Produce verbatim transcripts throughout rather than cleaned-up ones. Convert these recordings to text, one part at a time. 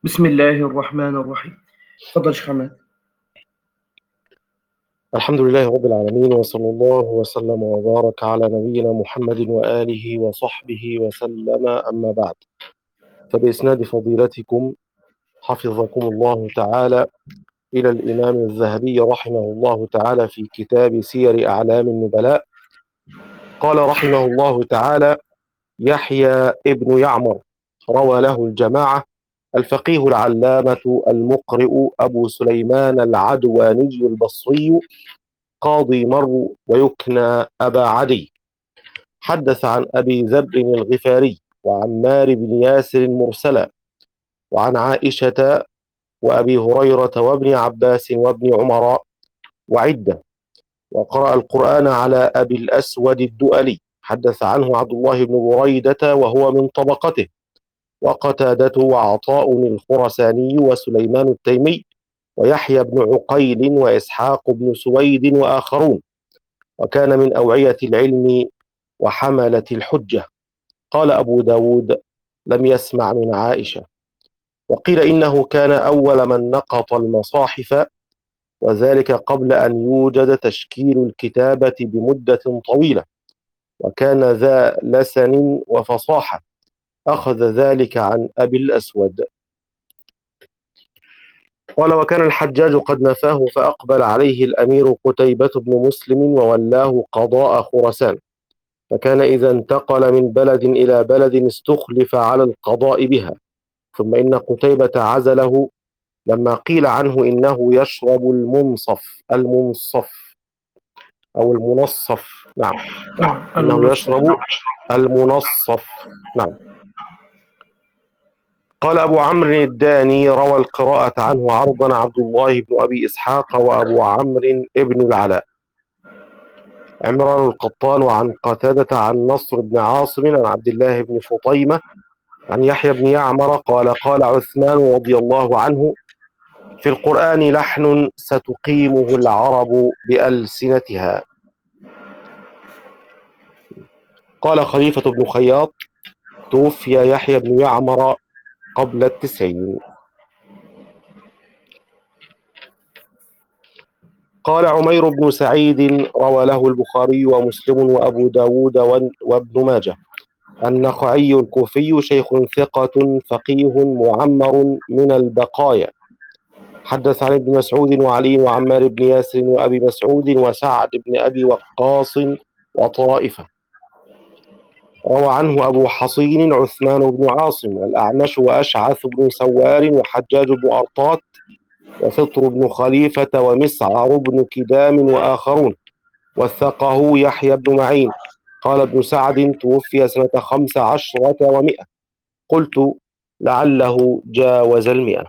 بسم الله الرحمن الرحيم. تفضل شيخ حماد. الحمد لله رب العالمين، وصلى الله وسلم وبارك على نبينا محمد وآله وصحبه وسلم، أما بعد. فبإسناد فضيلتكم حفظكم الله تعالى إلى الإمام الذهبي رحمه الله تعالى في كتاب سير أعلام النبلاء، قال رحمه الله تعالى: يحيى ابن يعمر روى له الجماعة، الفقيه العلامة المقرئ أبو سليمان العدواني البصري، قاضي مرو ويكنى أبا عدي، حدث عن أبي ذر الغفاري وعمار بن ياسر مرسلا، وعن عائشة وأبي هريرة وابن عباس وابن عمر وعدة، وقرأ القرآن على أبي الأسود الدؤلي، حدث عنه عبد الله بن بريدة وهو من طبقته، وقتادة وعطاء الخرساني وسليمان التيمي ويحيى بن عقيل وإسحاق بن سويد وآخرون، وكان من أوعية العلم وحملة الحجة. قال أبو داود: لم يسمع من عائشة. وقيل إنه كان أول من نقط المصاحف، وذلك قبل أن يوجد تشكيل الكتابة بمدة طويلة، وكان ذا لسن وفصاحة، أخذ ذلك عن أبي الأسود. قال: وكان الحجاج قد نفاه، فأقبل عليه الأمير قتيبة بن مسلم وولاه قضاء خراسان، فكان إذا انتقل من بلد إلى بلد استخلف على القضاء بها، ثم إن قتيبة عزله لما قيل عنه إنه يشرب المنصف المنصف أو المنصف، نعم، إنه يشرب المنصف، نعم. قال أبو عمرو الداني: روى القراءة عنه عرضا عبد الله بن أبي إسحاق وأبو عمرو ابن العلاء، عمران القطان، وعن قتادة عن نصر بن عاصم عن عبد الله بن فطيمة عن يحيى بن يعمر قال: قال عثمان رضي الله عنه: في القرآن لحن ستقيمه العرب بألسنتها. قال خليفة بن خياط: توفي يحيى بن يعمر قبل التسعين. قال عمير بن سعيد: روى له البخاري ومسلم وأبو داود وابن ماجه، النخعي الكوفي، شيخ ثقة فقيه معمر من البقايا، حدث عن ابن مسعود وعلي وعمار بن ياسر وأبي مسعود وسعد بن أبي وقاص وطائفة. روى عنه أبو حصين عثمان بن عاصم والأعمش وأشعث بن سوار وحجاج بن أرطات وفطر بن خليفة ومسعر بن كدام وآخرون، وثقه يحيى بن معين. قال ابن سعد: توفي سنة خمس عشرة ومئة. قلت: لعله جاوز المئة.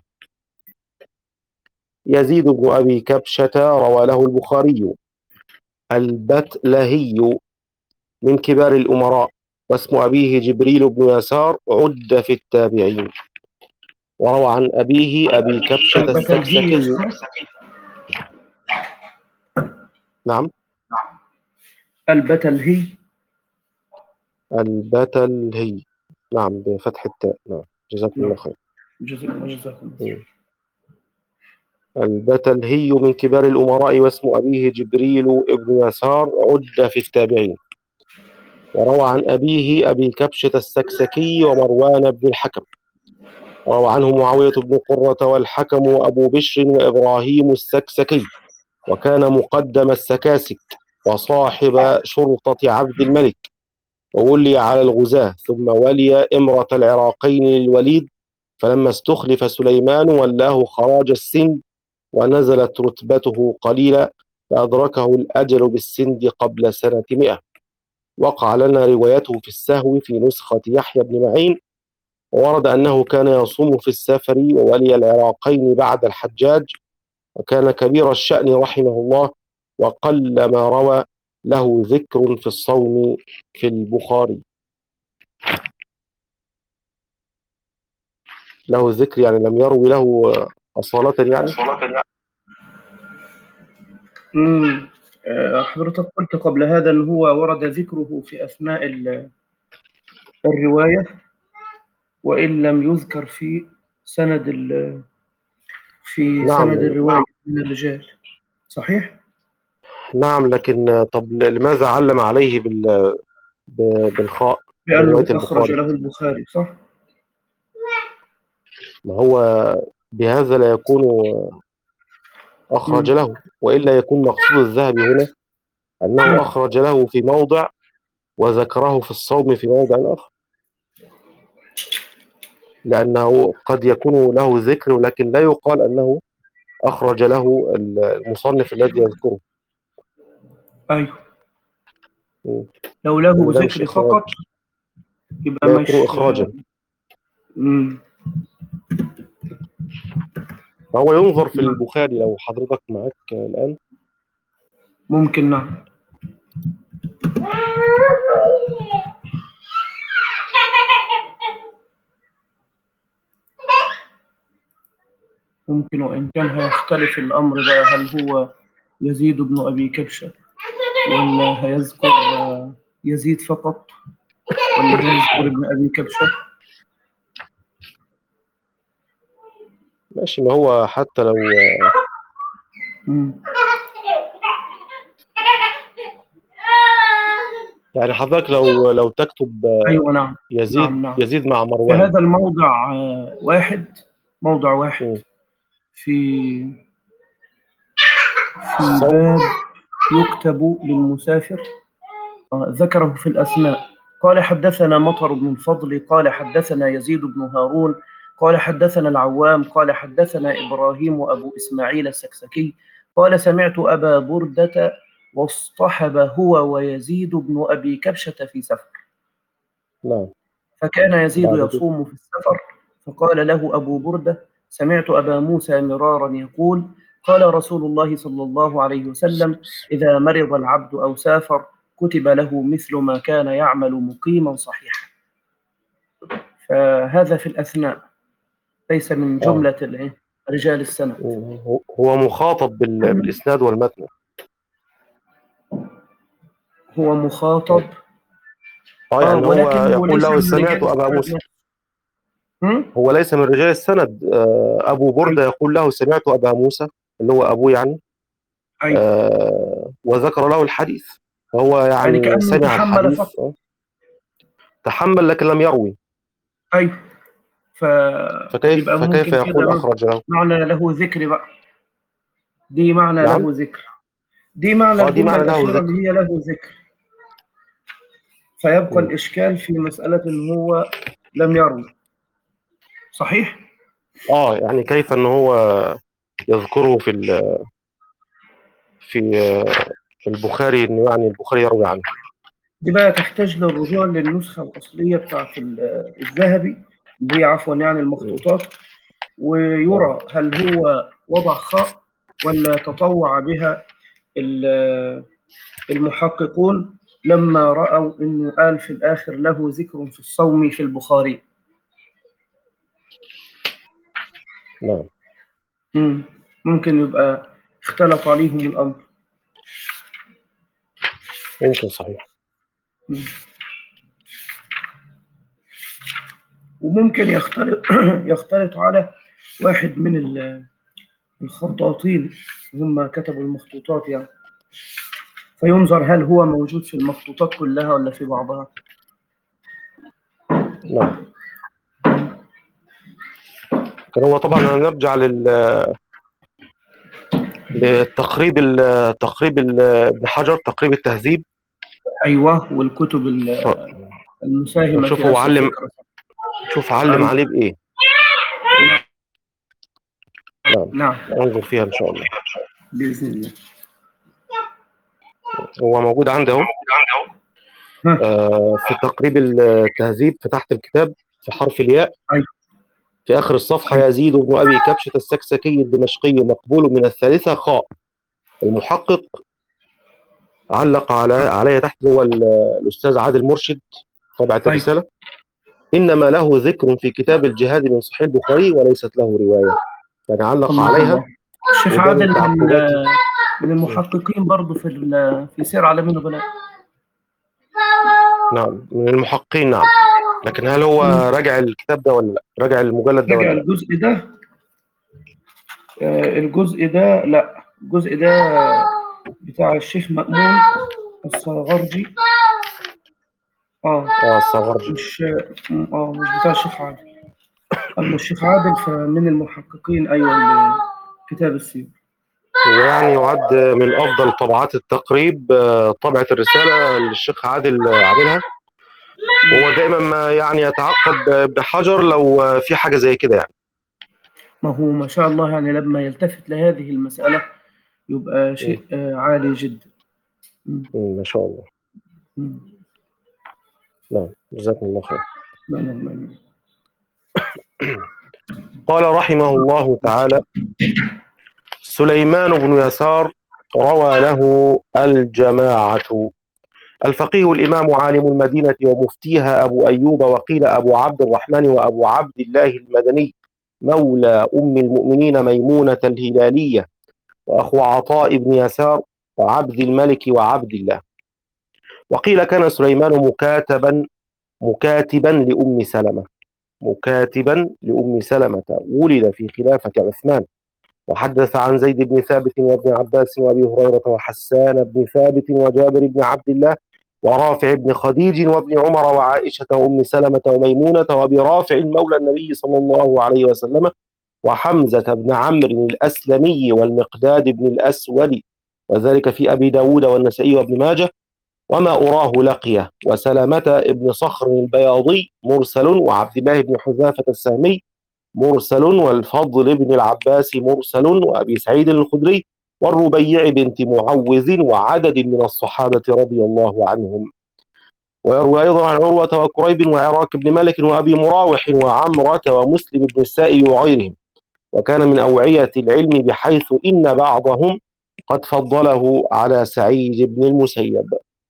يزيد بن أبي كبشة روى له البخاري، البتلهي، من كبار الأمراء، واسم أبيه جبريل بن يسار، عد في التابعين. وروى عن أبيه أبي كبشة السكسكي. نعم، البتلهي. البتلهي، نعم، بفتح التاء، نعم، جزاكم الله خير. جزاكم الله. البتلهي من كبار الأمراء، واسم أبيه جبريل بن يسار، عد في التابعين. وروى عن أبيه أبي كبشة السكسكي ومروان بن الحكم. روى عنه معاوية بن قرة والحكم وأبو بشر وإبراهيم السكسكي، وكان مقدم السكاسك وصاحب شرطة عبد الملك، وولي على الغزاة، ثم ولي إمرة العراقين للوليد، فلما استخلف سليمان ولاه خراج السند، ونزلت رتبته قليلا، فأدركه الأجل بالسند قبل سنة مئة. وقع لنا روايته في السهو في نسخة يحيى بن معين، وورد أنه كان يصوم في السفر وولي العراقين بعد الحجاج، وكان كبير الشأن رحمه الله، وقل ما روى له ذكر في الصوم في البخاري. له ذكر يعني لم يروي له أصالة يعني. امم حضرتك قلت قبل هذا أن هو ورد ذكره في أثناء الرواية، وإن لم يذكر في سند ال في نعم سند الرواية من الرجال، صحيح؟ نعم، لكن طب لماذا علم عليه بال ب- بالخاء برواية لأنه أخرج البخاري؟ له البخاري، صح؟ ما هو بهذا لا يكون أخرج مم. له، وإلا يكون مقصود الذهبي هنا أنه أخرج له في موضع وذكره في الصوم في موضع آخر، لأنه قد يكون له ذكر ولكن لا يقال أنه أخرج له المصنف الذي يذكره. أيوه، مم. لو له إن ده مش ذكر إخراج، فقط يبقى لا يكون مش. إخراجا. مم. فهو ينظر في نعم. البخاري لو حضرتك معاك الآن. ممكن، نعم. ممكن، وإن كان هيختلف الأمر بقى، هل هو يزيد بن أبي كبشة ولا هيذكر يزيد فقط ولا هيذكر ابن أبي كبشة؟ ماشي، ما هو حتى لو مم. يعني حضرتك لو لو تكتب أيوة، نعم. يزيد نعم، نعم. يزيد مع في مروان. هذا الموضع آه، واحد موضع واحد مم. في في الصوم. باب يكتب للمسافر، آه، ذكره في الأسماء. قال حدثنا مطر بن الفضل، قال حدثنا يزيد بن هارون، قال حدثنا العوام، قال حدثنا إبراهيم وأبو إسماعيل السكسكي، قال سمعت أبا بردة واصطحب هو ويزيد بن أبي كبشة في سفر، نعم. فكان يزيد بعد كده. يصوم في السفر، فقال له أبو بردة سمعت أبا موسى مرارا يقول قال رسول الله صلى الله عليه وسلم إذا مرض العبد أو سافر كتب له مثل ما كان يعمل مقيما صحيحا. فهذا في الأثناء، ليس من اه جملة الإيه؟ رجال السند. هو هو مخاطب بال... بالإسناد والمتن. هو مخاطب، اه آه يعني هو ولكنه يقول ليس له من سمعت رجال أبا السند موسى. نفسه. هم؟ هو ليس من رجال السند. آه أبو بردة أيوه، يقول له سمعت أبا موسى اللي هو أبوه يعني. أيوه، آه وذكر له الحديث، فهو يعني يعني كأنه سمع تحمل الحديث. فقط. آه. تحمل لكن لم يروي. أيوه، فكيف فيبقى فكيف ممكن يقول كده أخرج له؟ معنى له ذكر بقى، دي معنى له نعم. ذكر، دي معنى اه دي الجملة معنى له الأخيرة ذكر. اللي هي له ذكر. فيبقى مم. الإشكال في مسألة إن هو لم يروي، صحيح؟ اه يعني كيف ان هو يذكره في ال... في في البخاري، انه يعني البخاري يروي عنه. دي بقى تحتاج للرجوع للنسخة الأصلية بتاعت ال- الذهبي، اللي هي عفوا يعني مم. المخطوطات، اه ويرى هل هو وضع خاء ولا تطوع بها ال- المحققون لما رأوا إنه قال في الآخر له ذكر في الصوم في البخاري. نعم. مم. ممكن يبقى اختلط عليهم الأمر. ممكن صحيح. مم. وممكن يختلط يختلط على واحد من ال- الخطاطين، هم كتبوا المخطوطات يعني، فينظر هل هو موجود في المخطوطات كلها ولا في بعضها. نعم. كان هو طبعا هنرجع لل... للتقريب ال... تقريب ال- ابن حجر، تقريب التهذيب. أيوه، والكتب ال- ف- المساهمة ونشوف في هو أسر علم، فكرة. شوف علم أيوه، عليه بايه. نعم. نعم، ننظر فيها ان شاء الله. بإذن الله. هو موجود عندي اهو. ها. آه في تقريب التهذيب في تحت الكتاب في حرف الياء أيوه، في آخر الصفحة: أيوه، يزيد بن أبي كبشة السكسكي الدمشقي مقبول من الثالثة خاء. المحقق علق على عليه تحت، هو ال- الأستاذ عادل مرشد طبعة أيوه. الرسالة: إنما له ذكر في كتاب الجهاد من صحيح البخاري وليست له رواية. يعني علق الله، عليها، الله. الشيخ وده من عادل من تعقبات. من المحققين برضه في ال- في سير على النبلاء. نعم من المحققين. نعم. لكن هل هو مم. راجع الكتاب ده ولا لا؟ راجع المجلد ده راجع ولا لا؟ الجزء ده. آه، الجزء ده لا، الجزء ده بتاع الشيخ مأمون الصغرجي. اه اه الصغرج. مش اه مش بتاع الشيخ عادل. اما الشيخ عادل فمن المحققين، ايوه، لكتاب السير. ويعني يعد من افضل طبعات التقريب آه، طبعة الرسالة اللي الشيخ عادل آه، عاملها. وهو دائما ما يعني يتعقب ابن حجر لو آه، في حاجة زي كده يعني. ما هو ما شاء الله، يعني لما يلتفت لهذه المسألة يبقى مم. شيء آه، عالي جدا. مم. مم، ما شاء الله. مم. نعم جزاكم الله خير. نعم، نعم، نعم. قال رحمه الله تعالى: سليمان بن يسار روى له الجماعة. الفقيه الإمام عالم المدينة ومفتيها أبو أيوب، وقيل أبو عبد الرحمن وأبو عبد الله المدني، مولى أم المؤمنين ميمونة الهلالية، وأخو عطاء بن يسار وعبد الملك وعبد الله. وقيل كان سليمان مكاتبا مكاتبا لأم سلمة مكاتبا لأم سلمة، ولد في خلافة عثمان. وحدث عن زيد بن ثابت وابن عباس وابي هريره وحسان بن ثابت وجابر بن عبد الله ورافع بن خديج وابن عمر وعائشه وام سلمه وميمونه وابي رافع مولى النبي صلى الله عليه وسلم، وحمزه بن عمرو الاسلمي والمقداد بن الاسود، وذلك في ابي داود والنسائي وابن ماجه. وما أراه لقيه، وسلامة بن صخر البياضي مرسل، وعبد الله بن حذافة السهمي مرسل، والفضل بن العباس مرسل، وأبي سعيد الخدري، والربيع بنت معوذ، وعدد من الصحابة رضي الله عنهم. ويروي أيضا عن عروة وكريب وعراك بن مالك وأبي مراوح وعمرة ومسلم بن السائب وغيرهم. وكان من أوعية العلم، بحيث إن بعضهم قد فضله على سعيد بن المسيب.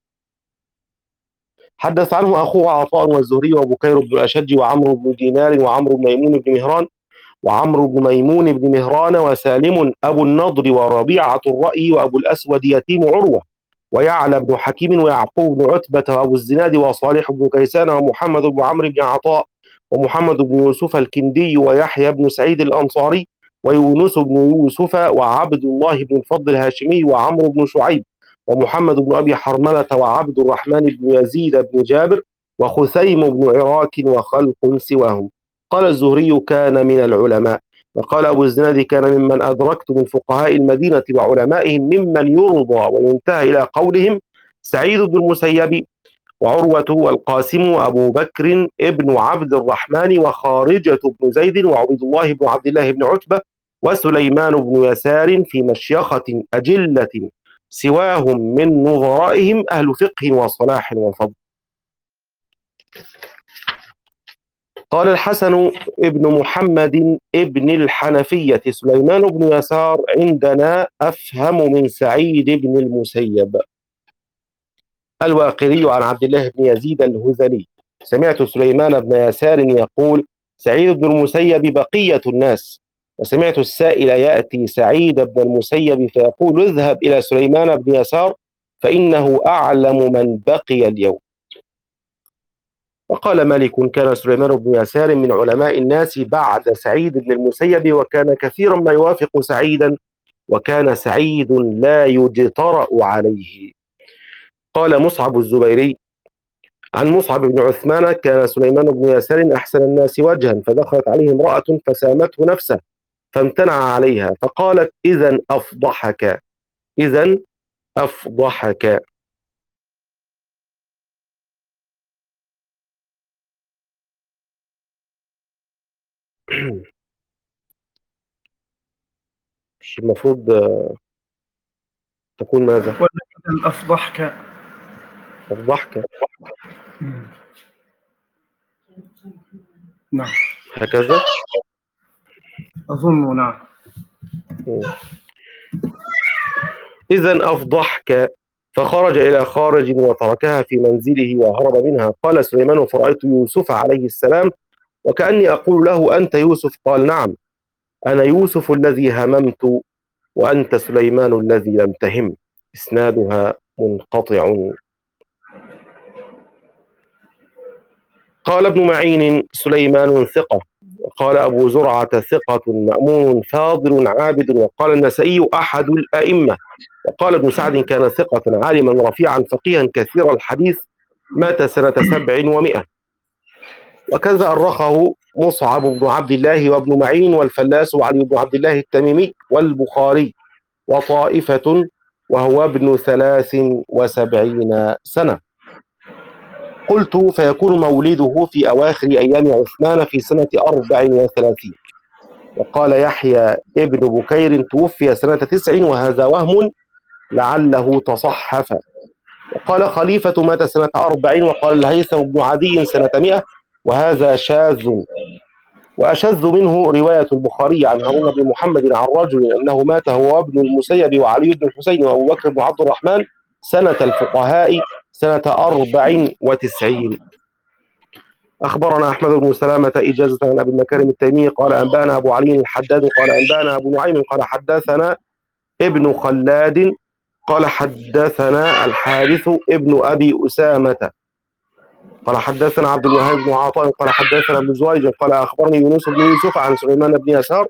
حدث عنه أخوه عطاء والزهري وبكير بن الأشج وعمرو بن دينار وعمرو بن ميمون بن مهران وعمرو بن ميمون بن مهران وسالم أبو النضر وربيعة الرأي وأبو الأسود يتيم عروة ويعلى بن حكيم ويعقوب بن عتبة وأبو الزناد وصالح بن كيسان ومحمد بن عمرو بن عطاء ومحمد بن يوسف الكندي ويحيى بن سعيد الأنصاري ويونس بن يوسف وعبد الله بن الفضل الهاشمي وعمرو بن شعيب ومحمد بن أبي حرملة وعبد الرحمن بن يزيد بن جابر وخثيم بن عراك وخلق سواهم. قال الزهري: كان من العلماء. وقال أبو الزناد: كان ممن أدركت من فقهاء المدينة وعلمائهم ممن يرضى وينتهى إلى قولهم سعيد بن المسيب وعروة والقاسم وأبو بكر ابن عبد الرحمن وخارجة بن زيد وعبد الله بن عبد الله بن عتبة وسليمان بن يسار، في مشيخة أجلة سواهم من نظرائهم أهل فقه وصلاح وفضل. قال الحسن ابن محمد ابن الحنفية: سليمان بن يسار عندنا أفهم من سعيد بن المسيب. الواقري عن عبد الله بن يزيد الهذلي: سمعت سليمان بن يسار يقول: سعيد بن المسيب بقية الناس. وسمعت السائل يأتي سعيد بن المسيب فيقول: اذهب إلى سليمان بن يسار فإنه أعلم من بقي اليوم. وقال مالك: كان سليمان بن يسار من علماء الناس بعد سعيد بن المسيب، وكان كثيرا ما يوافق سعيدا، وكان سعيد لا يجترأ عليه. قال مصعب الزبيري عن مصعب بن عثمان: كان سليمان بن يسار أحسن الناس وجها، فدخلت عليه امرأة فسامته نفسه فامتنع عليها، فقالت: إذا أفضحك إذا أفضحك مش المفروض تكون ماذا؟ ولا أفضحك. أفضحك نعم، هكذا. أظن. نعم. إذا أفضحك. فخرج إلى خارج وتركها في منزله وهرب منها. قال سليمان: فرأيت يوسف عليه السلام وكأني أقول له: أنت يوسف؟ قال: نعم، أنا يوسف الذي هممت، وأنت سليمان الذي لم تهم. إسنادها منقطع. قال ابن معين سليمان ثقة، وقال أبو زرعة ثقة مأمون فاضل عابد، وقال النسائي أحد الأئمة، وقال ابن سعد كان ثقة عالما رفيعا فقيها كثير الحديث، مات سنة سبع ومئة. وكذا أرخه مصعب بن عبد الله وابن معين والفلاس وعلي بن عبد الله التميمي والبخاري وطائفة، وهو ابن ثلاث وسبعين سنة. قلت فيكون مولده في أواخر أيام عثمان في سنة أربع وثلاثين. وقال يحيى ابن بكير توفي سنة تسع، وهذا وهم لعله تصحف. وقال خليفة مات سنة أربعين، وقال الهيثم بن عدي سنة مئة، وهذا شاذ. وأشذ منه رواية البخاري عن هارون بن محمد عن رجل أنه مات هو وابن المسيب وعلي بن الحسين وأبو بكر بن عبد الرحمن سنة الفقهاء سنة أربع وتسعين. أخبرنا أحمد بن سلامة إجازة عن أبي المكارم التيمي قال أنبانا أبو علي الحداد قال أنبانا أبو نعيم قال حدثنا ابن خلاد قال حدثنا الحارث ابن أبي أسامة قال حدثنا عبد الوهاب بن عطاء قال حدثنا ابن زويج قال أخبرني يونس بن يوسف عن سليمان بن يسار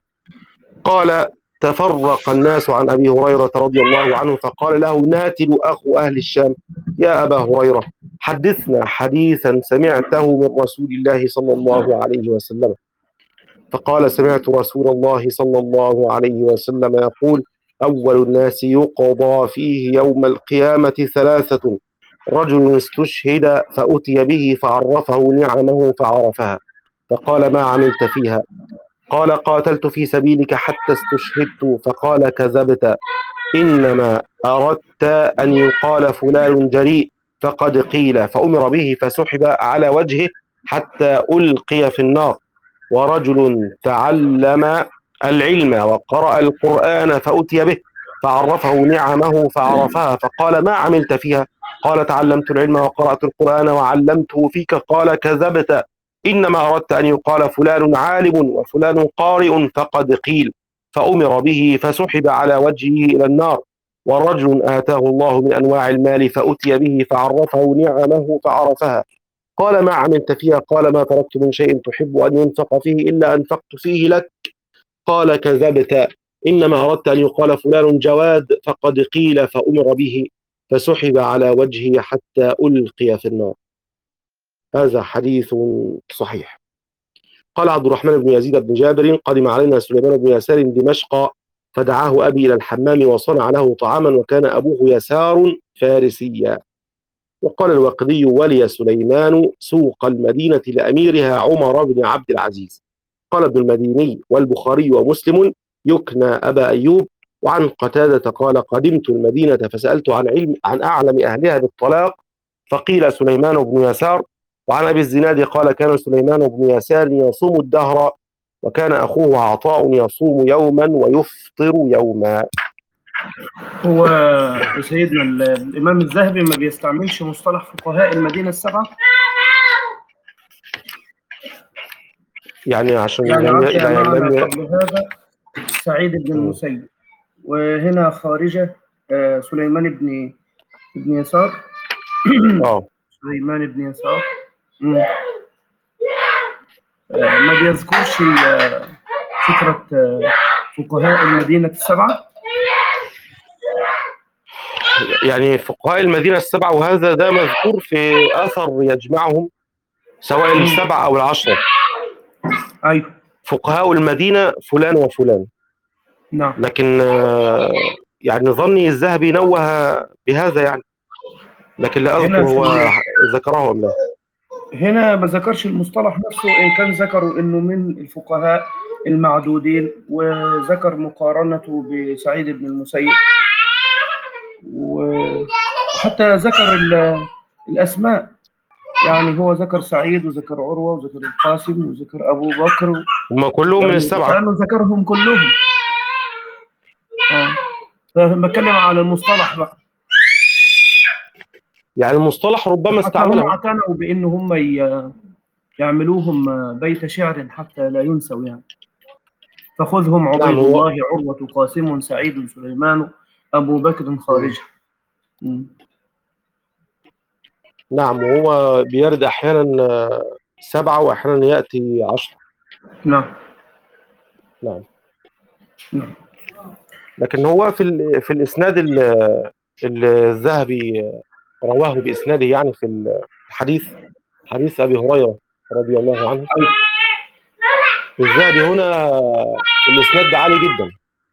قال تفرق الناس عن أبي هريرة رضي الله عنه، فقال له ناتل أخو أهل الشام يا أبا هريرة حدثنا حديثا سمعته من رسول الله صلى الله عليه وسلم. فقال سمعت رسول الله صلى الله عليه وسلم يقول أول الناس يقضى فيه يوم القيامة ثلاثة: رجل استشهد فأتي به فعرفه نعمه فعرفها، فقال ما عملت فيها؟ قال قاتلت في سبيلك حتى استشهدت. فقال كذبت، إنما أردت أن يقال فلان جريء، فقد قيل، فأمر به فسحب على وجهه حتى ألقي في النار. ورجل تعلم العلم وقرأ القرآن فأتي به فعرفه نعمه فعرفها، فقال ما عملت فيها؟ قال تعلمت العلم وقرأت القرآن وعلمته فيك. قال كذبت، إنما أردت أن يقال فلان عالم وفلان قارئ، فقد قيل، فأمر به فسحب على وجهه إلى النار. ورجل آتاه الله من أنواع المال فأتي به فعرفه نعمه فعرفها، قال ما عملت فيها؟ قال ما تركت من شيء تحب أن ينفق فيه إلا أنفقت فيه لك. قال كذبت، إنما أردت أن يقال فلان جواد، فقد قيل، فأمر به فسحب على وجهه حتى ألقي في النار. هذا حديث صحيح. قال عبد الرحمن بن يزيد بن جابر قدم علينا سليمان بن يسار دمشق فدعاه أبي إلى الحمام وصنع له طعاما، وكان أبوه يسار فارسيا. وقال الوقدي ولي سليمان سوق المدينة لأميرها عمر بن عبد العزيز. قال ابن المديني والبخاري ومسلم يكنى أبا أيوب. وعن قتادة قال قدمت المدينة فسألت عن علم عن أعلم أهلها بالطلاق فقيل سليمان بن يسار. وعن أبي الزناد قال كان سليمان بن يسار يصوم الدهر، وكان أخوه عطاء يصوم يوما ويفطر يوما. هو سيدنا الإمام الذهبي ما بيستعملش مصطلح فقهاء المدينة السبعة، يعني عشان يعني لم عدى يعني معنا لم قبل هذا سعيد بن المسيب، وهنا خارجة آه، سليمان بن بن يسار اه سليمان بن يسار مم. آه، ما بيذكرش ال- فكرة آه، فقهاء المدينة السبعة. يعني فقهاء المدينة السبعة، وهذا ده مذكور في أثر يجمعهم سواء السبعة أو العشرة. أيوه فقهاء المدينة فلان وفلان. نعم. لكن آه، يعني ظني الذهبي نوه بهذا يعني، لكن لا أذكر هنا في هو ال- ذكره أم لا. هنا ما ذكرش المصطلح نفسه، إن كان ذكروا إنه من الفقهاء المعدودين، وذكر مقارنته بسعيد بن المسيب، وحتى ذكر ال- الأسماء، يعني هو ذكر سعيد وذكر عروة وذكر القاسم وذكر أبو بكر، هم كلهم من يعني السبعة. كانوا ذكرهم كلهم. اه بتكلم على المصطلح بقى، يعني المصطلح ربما حتى هم استعمله. اعتنوا بأن هم ي- يعملوهم بيت شعر حتى لا ينسوا يعني. فخذهم عبيد نعم هو الله عروة قاسم سعيد سليمان أبو بكر خارجة. م. نعم هو بيرد أحيانا سبعة وأحيانا يأتي عشرة. نعم نعم. نعم لكن هو في ال... في الإسناد ال... ال- الذهبي رواه بإسناده يعني في الحديث، حديث أبي هريرة رضي الله عنه. أيوة. الذهبي هنا الإسناد ده عالي جدا.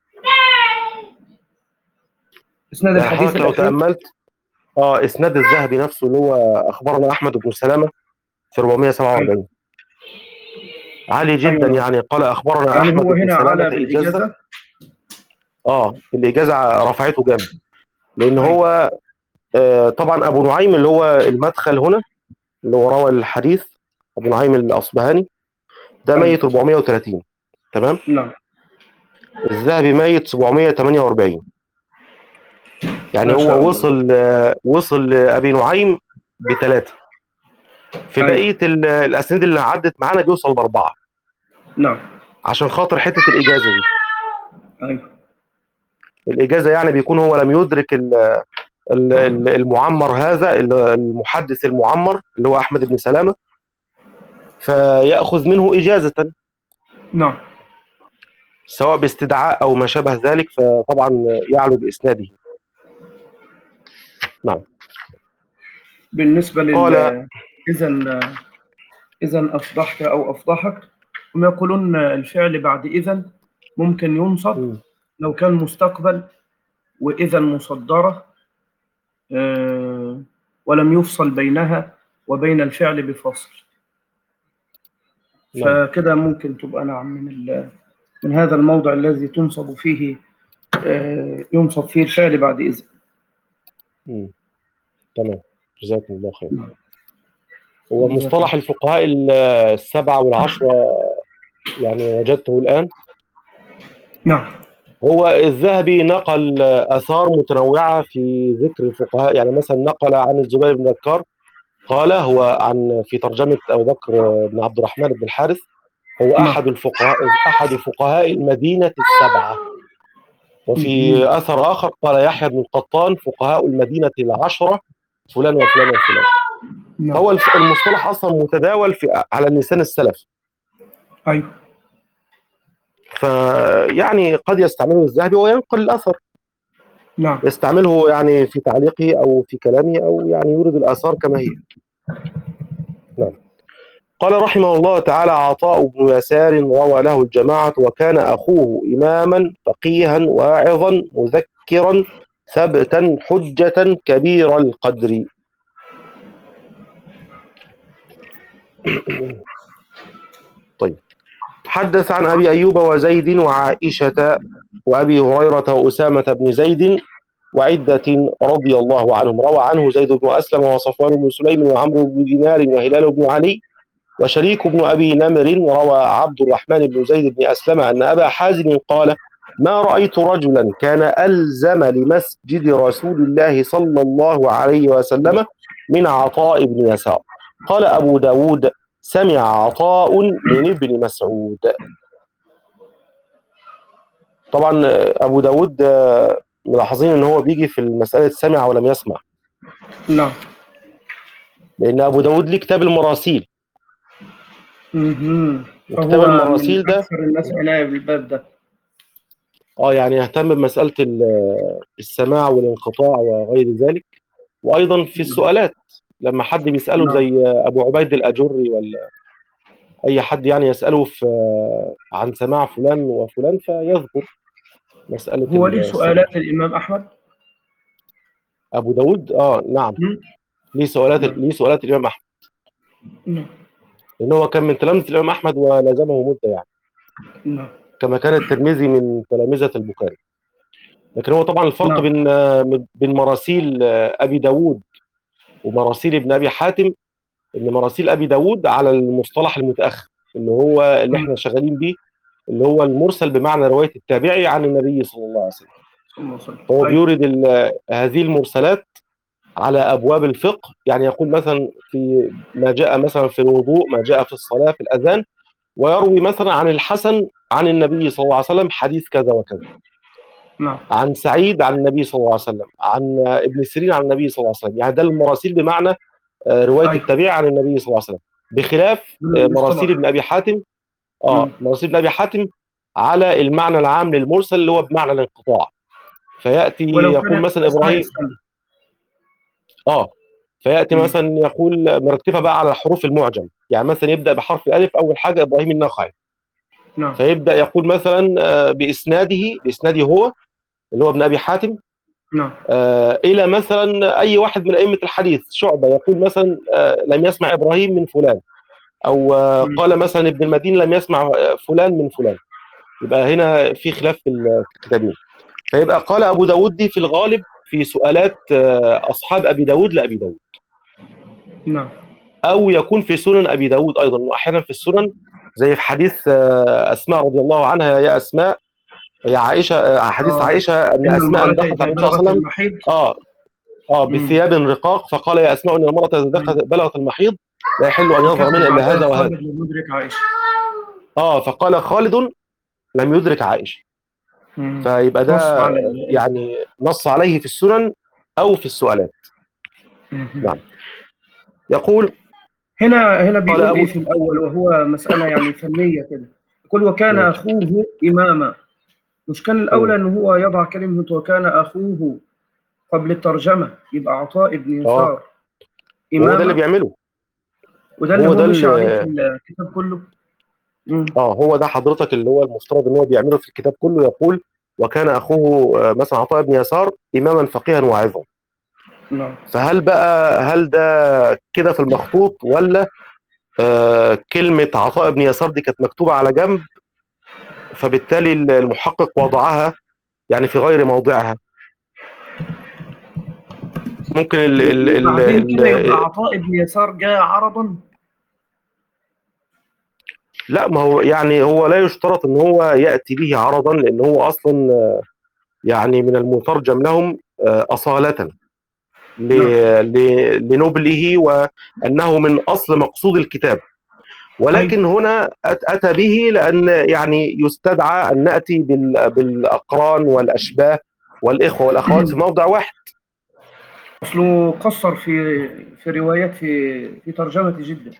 إسناد يعني الحديث حضرتك لو الأخير. تأملت اه إسناد الذهبي نفسه اللي هو أخبرنا أحمد بن سلامة في أربعمائة وسبعة أيوة. وأربعين عالي جدا. أيوة. يعني قال أخبرنا يعني أحمد هو بن هنا سلامة على إجازة. بالإجازة. اه الإجازة رفعته جامد، لأن أيوة. هو آه طبعا أبو نعيم اللي هو المدخل هنا اللي هو روى الحديث، أبو نعيم الأصبهاني ده أيوة. ميت أربعمائة وثلاثين. تمام. نعم. الذهبي ميت سبعمائة وثمانية وأربعين. يعني ما شاء هو الله. وصل آه وصل لأبي نعيم بثلاثة. في أيوة. بقية ال- الأسانيد اللي عدت معانا بيوصل بأربعة، نعم. عشان خاطر حتة الإجازة دي. أيوة. الإجازة يعني بيكون هو لم يدرك ال- ال- ال- المعمر هذا، ال- المحدث المعمر اللي هو أحمد بن سلامة، فيأخذ منه إجازة نعم. سواء باستدعاء أو ما شابه ذلك، فطبعا يعلو بإسناده. نعم. بالنسبة قال لل إذا إذا أفضحت أو أفضحك، هم يقولون الفعل بعد إذا ممكن ينصب م- لو كان مستقبل، وإذا مصدرة آه، ولم يفصل بينها وبين الفعل بفصل، نعم. فكده ممكن تبقى نعم من ال- من هذا الموضع الذي تنصب فيه آه، ينصب فيه الفعل بعد إذا. م. تمام. جزاكم الله خير. نعم. هو جزاكم. مصطلح الفقهاء ال- السبعة والعشرة يعني وجدته الآن. نعم. هو الذهبي نقل آثار متنوعة في ذكر الفقهاء. يعني مثلا نقل عن الزبير بن بكار قال هو عن في ترجمة أبو بكر بن عبد الرحمن بن الحارث، هو نعم. أحد الفقهاء أحد فقهاء المدينة السبعة. وفي مهم. أثر آخر قال يحيى بن القطان فقهاء المدينة العشرة فلان وفلان وفلان. نعم. هو الف- المصطلح أصلا متداول في على لسان السلف، أيوه. فيعني قد يستعمله الذهبي وينقل الأثر، نعم. يستعمله يعني في تعليقه أو في كلامه، أو يعني يورد الآثار كما هي. نعم. قال رحمه الله تعالى عطاء بن يسار روى له الجماعة، وكان أخوه إماما فقيها واعظا مذكرا ثبتا حجة كبير القدر. طيب. حدث عن أبي أيوب وزيد وعائشة وأبي هريرة وأسامة بن زيد وعدة رضي الله عنهم. روى عنه زيد بن أسلم وصفوان بن سليم وعمرو بن دينار وهلال بن علي وشريك بن أبي نمر. روى عبد الرحمن بن زيد بن أسلم أن أبا حازم قال ما رأيت رجلا كان ألزم لمسجد رسول الله صلى الله عليه وسلم من عطاء بن يسار. قال أبو داود سمع عطاء من ابن مسعود. طبعا أبو داود ملاحظين ان هو بيجي في المسألة سمع ولم يسمع، نعم. لأن أبو داود ليه كتاب المراسيل. مهم. وكتاب فهو من المراسيل ده أكثر الناس عناية بالباب ده. اه يعني يهتم بمسألة ال- السماع والانقطاع وغير ذلك. وأيضا في السؤالات لما حد بيسأله نعم. زي أبو عبيد الأجري ولا أي حد يعني يسأله في عن سماع فلان وفلان فيذكر مسألة هو ليه السماع. سؤالات الإمام أحمد؟ أبو داود اه نعم مم. ليه سؤالات نعم. ليه سؤالات الإمام أحمد، نعم. لأن هو كان من تلامذة الإمام أحمد ولازمه مدة يعني، نعم. كما كان الترمذي من تلامذة البخاري. لكن هو طبعا الفرق نعم. بين بين مراسيل أبي داود ومراسيل ابن أبي حاتم ان مراسيل ابي داود على المصطلح المتاخر اللي هو اللي احنا شغالين بيه، اللي هو المرسل بمعنى روايه التابعي عن النبي صلى الله عليه وسلم. اللهم صل. هو أيوه. بيورد ال- هذه المرسلات على ابواب الفقه. يعني يقول مثلا في ما جاء مثلا في الوضوء، ما جاء في الصلاه، في الاذان، ويروي مثلا عن الحسن عن النبي صلى الله عليه وسلم حديث كذا وكذا، نعم. عن سعيد عن النبي صلى الله عليه وسلم، عن ابن سيرين عن النبي صلى الله عليه وسلم. يعني ده المراسيل بمعنى آه، روايه أيوه. التابعي عن النبي صلى الله عليه وسلم. بخلاف آه، مراسيل ابن أبي حاتم اه مراسيل ابن أبي حاتم على المعنى العام للمرسل اللي هو بمعنى الانقطاع، فيأتي يقول مثلا إبراهيم اه فيأتي مم. مثلا يقول مرتبة بقى على الحروف المعجم، يعني مثلا يبدأ بحرف الألف أول حاجة إبراهيم النخعي، نعم. فيبدأ يقول مثلا آه، بإسناده بإسناده هو اللي هو ابن أبي حاتم نعم. آه، إلى مثلا أي واحد من أئمة الحديث، شعبة يقول مثلا آه، لم يسمع إبراهيم من فلان، أو آه، مم. قال مثلا ابن المدين لم يسمع آه، فلان من فلان. يبقى هنا في خلاف في الكتابين. فيبقى قال أبو داود دي في الغالب في سؤالات آه، أصحاب أبي داود لأبي داود، نعم. أو يكون في سنن أبي داود أيضا، وأحيانا في السنن زي في حديث آه، أسماء رضي الله عنها يا أسماء يا عائشة، آه، حديث آه. عائشة أن إن أسماء المرأة دخلت إذا على النبي صلى الله بلغت عليه وسلم المحيض. آه آه مم. بثياب رقاق، فقال يا أسماء إن المرأة إذا دخلت بلغت المحيض لا يحل أن ينظر وكتب منها إلا بعدها هذا وهذا. خالد لم يدرك عائشة. آه فقال خالد لم يدرك عائشة، مم. فيبقى نص ده على ال... يعني نص عليه في السنن أو في السؤالات. مم. نعم. يقول هنا هنا قال بيقول أبو إيه في الأول، وهو مسألة يعني فنية كده. يقول وكان م- أخوه إماما. مش كان م. الأولى إن هو يضع كلمة وكان أخوه قبل الترجمة، يبقى عطاء بن آه يسار وهو ده اللي إماما، بيعمله، وده اللي هو هو ده مشي عليه في اللي الكتاب كله. مم. اه هو ده حضرتك اللي هو المفترض ان هو بيعمله في الكتاب كله. يقول وكان اخوه آه، مثلا عطاء بن يسار اماما فقيها واعظا. نعم. فهل بقى هل ده كده في المخطوط، ولا آه كلمة عطاء بن يسار دي كانت مكتوبة على جنب، فبالتالي المحقق وضعها يعني في غير موضعها؟ ممكن ال ال ال وبعدين كده يبقى ال عطاء بن يسار جاء عرضا. لا، ما هو يعني هو لا يشترط ان هو يأتي به عرضا، لان هو اصلا آه، يعني من المترجم لهم آه، أصالة نعم. ل- ل- لنبله، وأنه من أصل مقصود الكتاب. أي. ولكن هنا أت- أتى به لأن يعني يستدعى أن نأتي بال- بالأقران والأشباه والإخوة والأخوات في موضع واحد. أصله قصر في في روايات في في ترجمة جدا.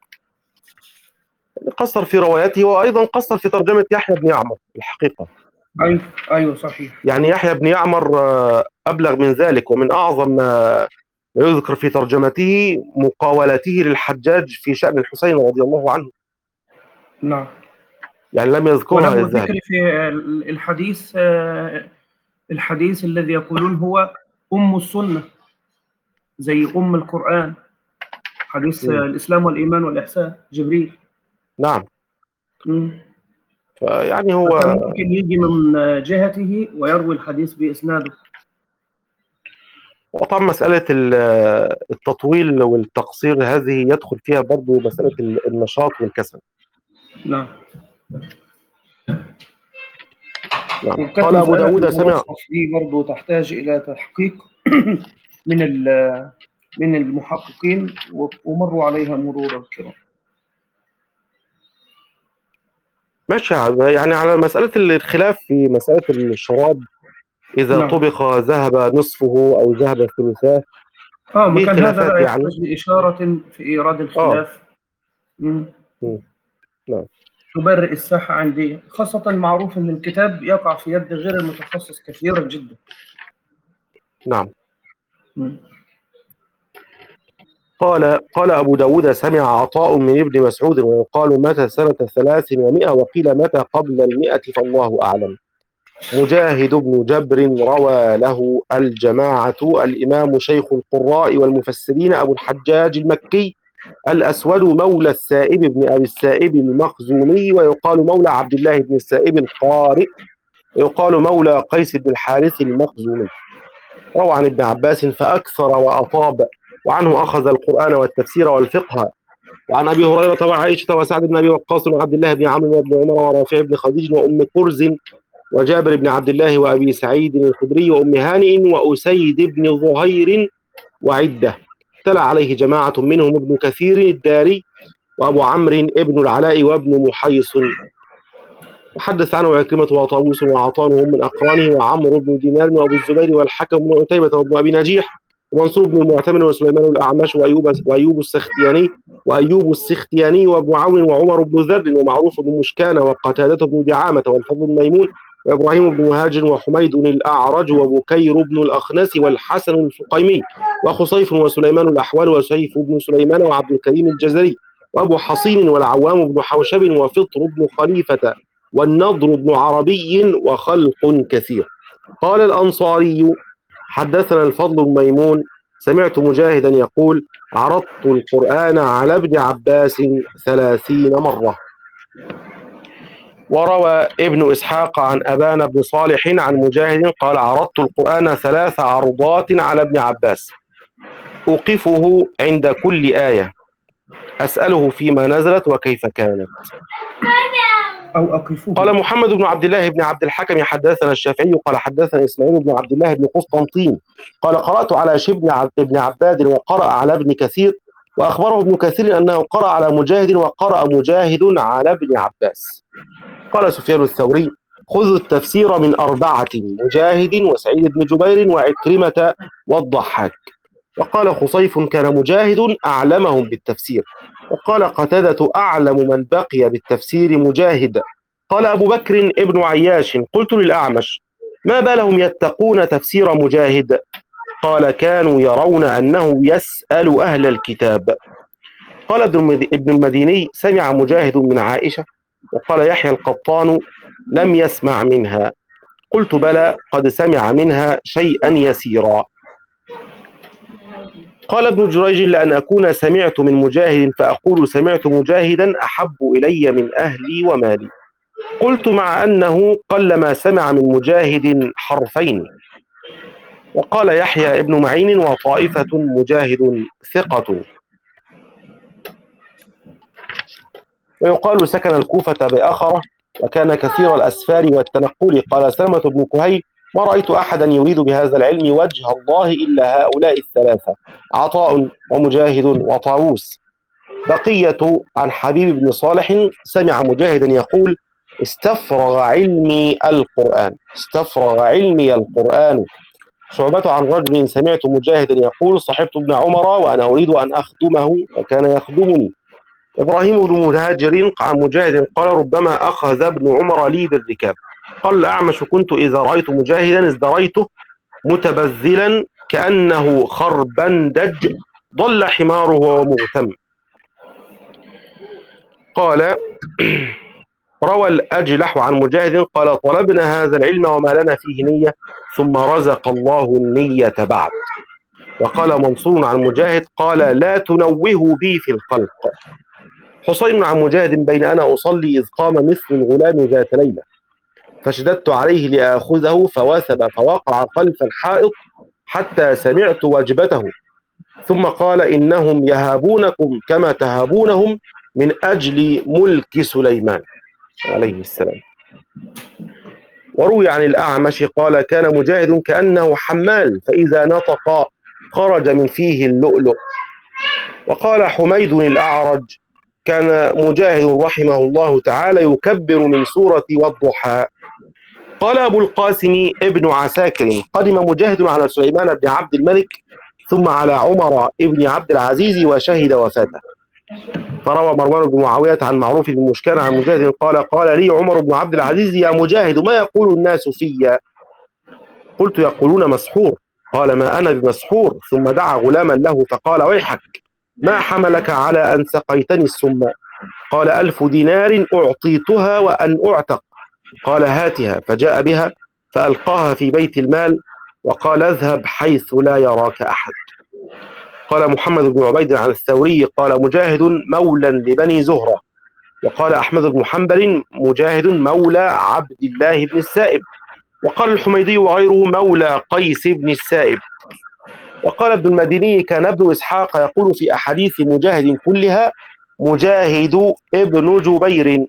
قصر في رواياته، وأيضا قصر في ترجمة يحيى بن يعمر الحقيقة. أيوه أيوه صحيح. يعني يحيى بن يعمر آه، أبلغ من ذلك، ومن أعظم ما يذكر في ترجمته مقاولته للحجاج في شأن الحسين رضي الله عنه، نعم. يعني لم يذكرها وله ذكر الذهبي. في الحديث، آه، الحديث الذي يقولون هو أم السنة، زي أم القرآن، حديث م. الإسلام والإيمان والإحسان جبريل. نعم. مم. فيعني فكان هو ممكن يجي من جهته ويروي الحديث بإسناده. وطبعا مسألة ال- التطويل والتقصير هذه يدخل فيها برضو مسألة ال- النشاط والكسل. نعم. نعم. وكانت قال أبو مسألة داود سمع الملخص دي برضه تحتاج إلى تحقيق من ال- من المحققين، ومروا عليها مرورا كرام. ماشي يعني على مسألة الخلاف في مسألة الشراب، إذا نعم. طبخ ذهب نصفه أو ذهب ثلثاه. اه، دي مكان هذا خلافات لا يعني. يحتاج لإشارة في إيراد آه الخلاف. مم. م. نعم. تبرئ الساحة عندي، خاصة معروف أن الكتاب يقع في يد غير المتخصص كثيرا جدا. نعم. مم. قال قال أبو داود سمع عطاء من ابن مسعود ويقال متى سنة ثلاث ومئة، وقيل متى قبل المئة فالله أعلم. مجاهد بن جبر روى له الجماعة. الإمام شيخ القراء والمفسرين أبو الحجاج المكي الأسود مولى السائب بن أبي السائب المخزومي، ويقال مولى عبد الله بن السائب القارئ، ويقال مولى قيس بن الحارث المخزومي. روى عن ابن عباس فأكثر وأطاب، وعنه أخذ القرآن والتفسير والفقه. وعن أبي هريرة وعائشة وسعد بن أبي وقاص وعبد الله بن عمرو وابن عمر ورافع بن خديج وأم كرز وجابر بن عبد الله وأبي سعيد الخدري وأم هانئ وأسيد بن ظهير وعدة. تلا عليه جماعة منهم ابن كثير الداري وأبو عمرو ابن العلاء وابن محيص. وحدث عنه عكرمة وطاووس وعطان وهم من أقرانه، وعمرو بن دينار وأبو الزبير والحكم بن عتيبة وابن أبي نجيح ومنصور بن المعتمر وسليمان الأعمش وأيوب وأيوب السختياني وأيوب السختياني وابن عون وعمر بن ذر ومعروف بن مشكان وقتادة بن دعامة والفضل بن ميمون وإبراهيم بن مهاجر وحميد الأعرج وبكير بن الأخنس والحسن الفقيمي وخصيف وسليمان الأحول وسيف بن سليمان وعبد الكريم الجزري وأبو حصين والعوام بن حوشب وفطر بن خليفة والنضر بن عربي وخلق كثير. قال الأنصاري: حدثنا الفضل بن ميمون سمعت مجاهدا يقول: عرضت القرآن على ابن عباس ثلاثين مرة. وروى ابن إسحاق عن أبان بن صالح عن مجاهد قال: عرضت القرآن ثلاث عرضات على ابن عباس أوقفه عند كل آية أسأله فيما نزلت وكيف كانت. أو أقفوه. قال محمد بن عبد الله بن عبد الحكم حدثنا الشافعي قال حدثنا إسماعيل بن عبد الله بن قسطنطين قال: قرأت على شبن ابن عباد وقرأ على ابن كثير، وأخبره ابن كثير أنه قرأ على مجاهد وقرأ مجاهد على ابن عباس. قال سفيان الثوري: خذوا التفسير من أربعة: مجاهد وسعيد بن جبير وعكرمة والضحاك. وقال خصيف: كان مجاهد أعلمهم بالتفسير. وقال قتادة: أعلم من بقي بالتفسير مجاهد. قال أبو بكر ابن عياش: قلت للأعمش: ما بالهم يتقون تفسير مجاهد؟ قال: كانوا يرون أنه يسأل أهل الكتاب. قال ابن المديني: سمع مجاهد من عائشة. وقال يحيى القطان: لم يسمع منها. قلت: بلى، قد سمع منها شيئا يسيرا. قال ابن جريج: لأن أكون سمعت من مجاهد فأقول سمعت مجاهدا أحب إلي من أهلي ومالي. قلت: مع أنه قلما سمع من مجاهد حرفين. وقال يحيى ابن معين: وطائفة مجاهد ثقة. ويقال سكن الكوفة بأخرة وكان كثير الأسفار والتنقل. قال سلمة بن كهيل: ما رأيت أحدا يريد بهذا العلم وجه الله إلا هؤلاء الثلاثة: عطاء ومجاهد وطاووس. بقية عن حبيب بن صالح سمع مجاهدا يقول: استفرغ علمي القرآن استفرغ علمي القرآن. شعبة عن رجل سمعت مجاهدا يقول: صحبت ابن عمر وأنا أريد أن أخدمه وكان يخدمني. إبراهيم بن مهاجر عن مجاهد قال: ربما أخذ ابن عمر لي بالركاب. قال الأعمش: كنت إذا رأيت مجاهدا ازدريته متبذلا كأنه خربندج ضل حماره وهو مغتم. قال روى الأجلح عن مجاهد قال: طلبنا هذا العلم وما لنا فيه نية، ثم رزق الله النية بعد. وقال منصور عن مجاهد قال: لا تنوهوا بي في الخلق. حسين عن مجاهد: بين أنا أصلي إذ قام مثل الغلام ذات ليلة فشددت عليه لآخذه فوثب فوقع خلف الحائط حتى سمعت وجبته، ثم قال: إنهم يهابونكم كما تهابونهم من أجل ملك سليمان عليه السلام. وروي عن الأعمش قال: كان مجاهد كأنه حمال فإذا نطق خرج من فيه اللؤلؤ. وقال حميد الأعرج: كان مجاهد رحمه الله تعالى يكبر من سورة والضحى. قال أبو القاسم ابن عساكر: قدم مجاهد على سليمان بن عبد الملك ثم على عمر ابن عبد العزيز وشهد وفاته. فروى مروان بن معاوية عن معروف بن مشكان عن مجاهد قال: قال لي عمر بن عبد العزيز: يا مجاهد، ما يقول الناس في؟ قلت: يقولون مسحور. قال: ما أنا بمسحور. ثم دعا غلاما له فقال: ويحك، ما حملك على أن سقيتني السم؟ قال: ألف دينار أعطيتها وأن أعتق. قال: هاتها. فجاء بها فألقاها في بيت المال وقال: اذهب حيث لا يراك أحد. قال محمد بن عبيد عن الثوري قال: مجاهد مولى لبني زهرة. وقال أحمد بن حنبل: مجاهد مولى عبد الله بن السائب. وقال الحميدي وغيره: مولى قيس بن السائب. وقال ابن المديني: كان ابن إسحاق يقول في أحاديث مجاهد كلها: مجاهد ابن جبير،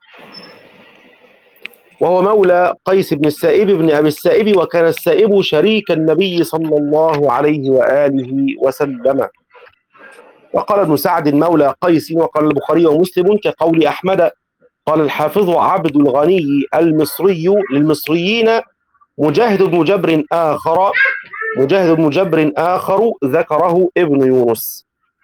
وهو مولى قيس بن السائب بن أبي السائب، وكان السائب شريك النبي صلى الله عليه وآله وسلم. وقال ابن سعد: مولى قيس. وقال البخاري ومسلم كقول أحمد. قال الحافظ: عبد الغني المصري للمصريين مجاهد بن جبر آخر مجاهد بن جبر آخر ذكره ابن يونس.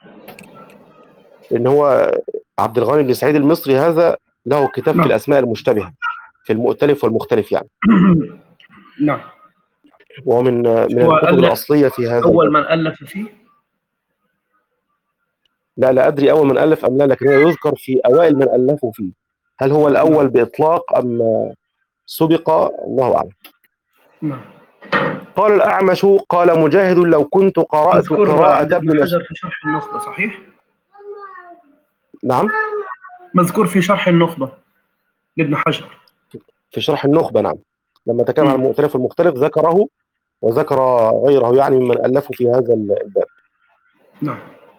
إن هو عبد الغني بن سعيد المصري هذا له كتاب في الأسماء المشتبهة في المؤتلف والمختلف يعني. نعم. وهو من من الكتب الأصلية في هذا. أول من ألف فيه؟ لا لا أدري أول من ألف أم لا، لكن هو يذكر في أوائل من ألفوا فيه. هل هو الأول بإطلاق أم سبق؟ الله أعلم. نعم. قال الأعمش قال مجاهد لو كنت قرأت قراءة ابن حجر في شرح النخبة، صحيح؟ نعم، مذكور في شرح النخبة لابن حجر. في شرح النخبة نعم، لما تكلم عن المؤتلف والمختلف ذكره وذكر غيره يعني ممن ألفوا في هذا الباب. نعم.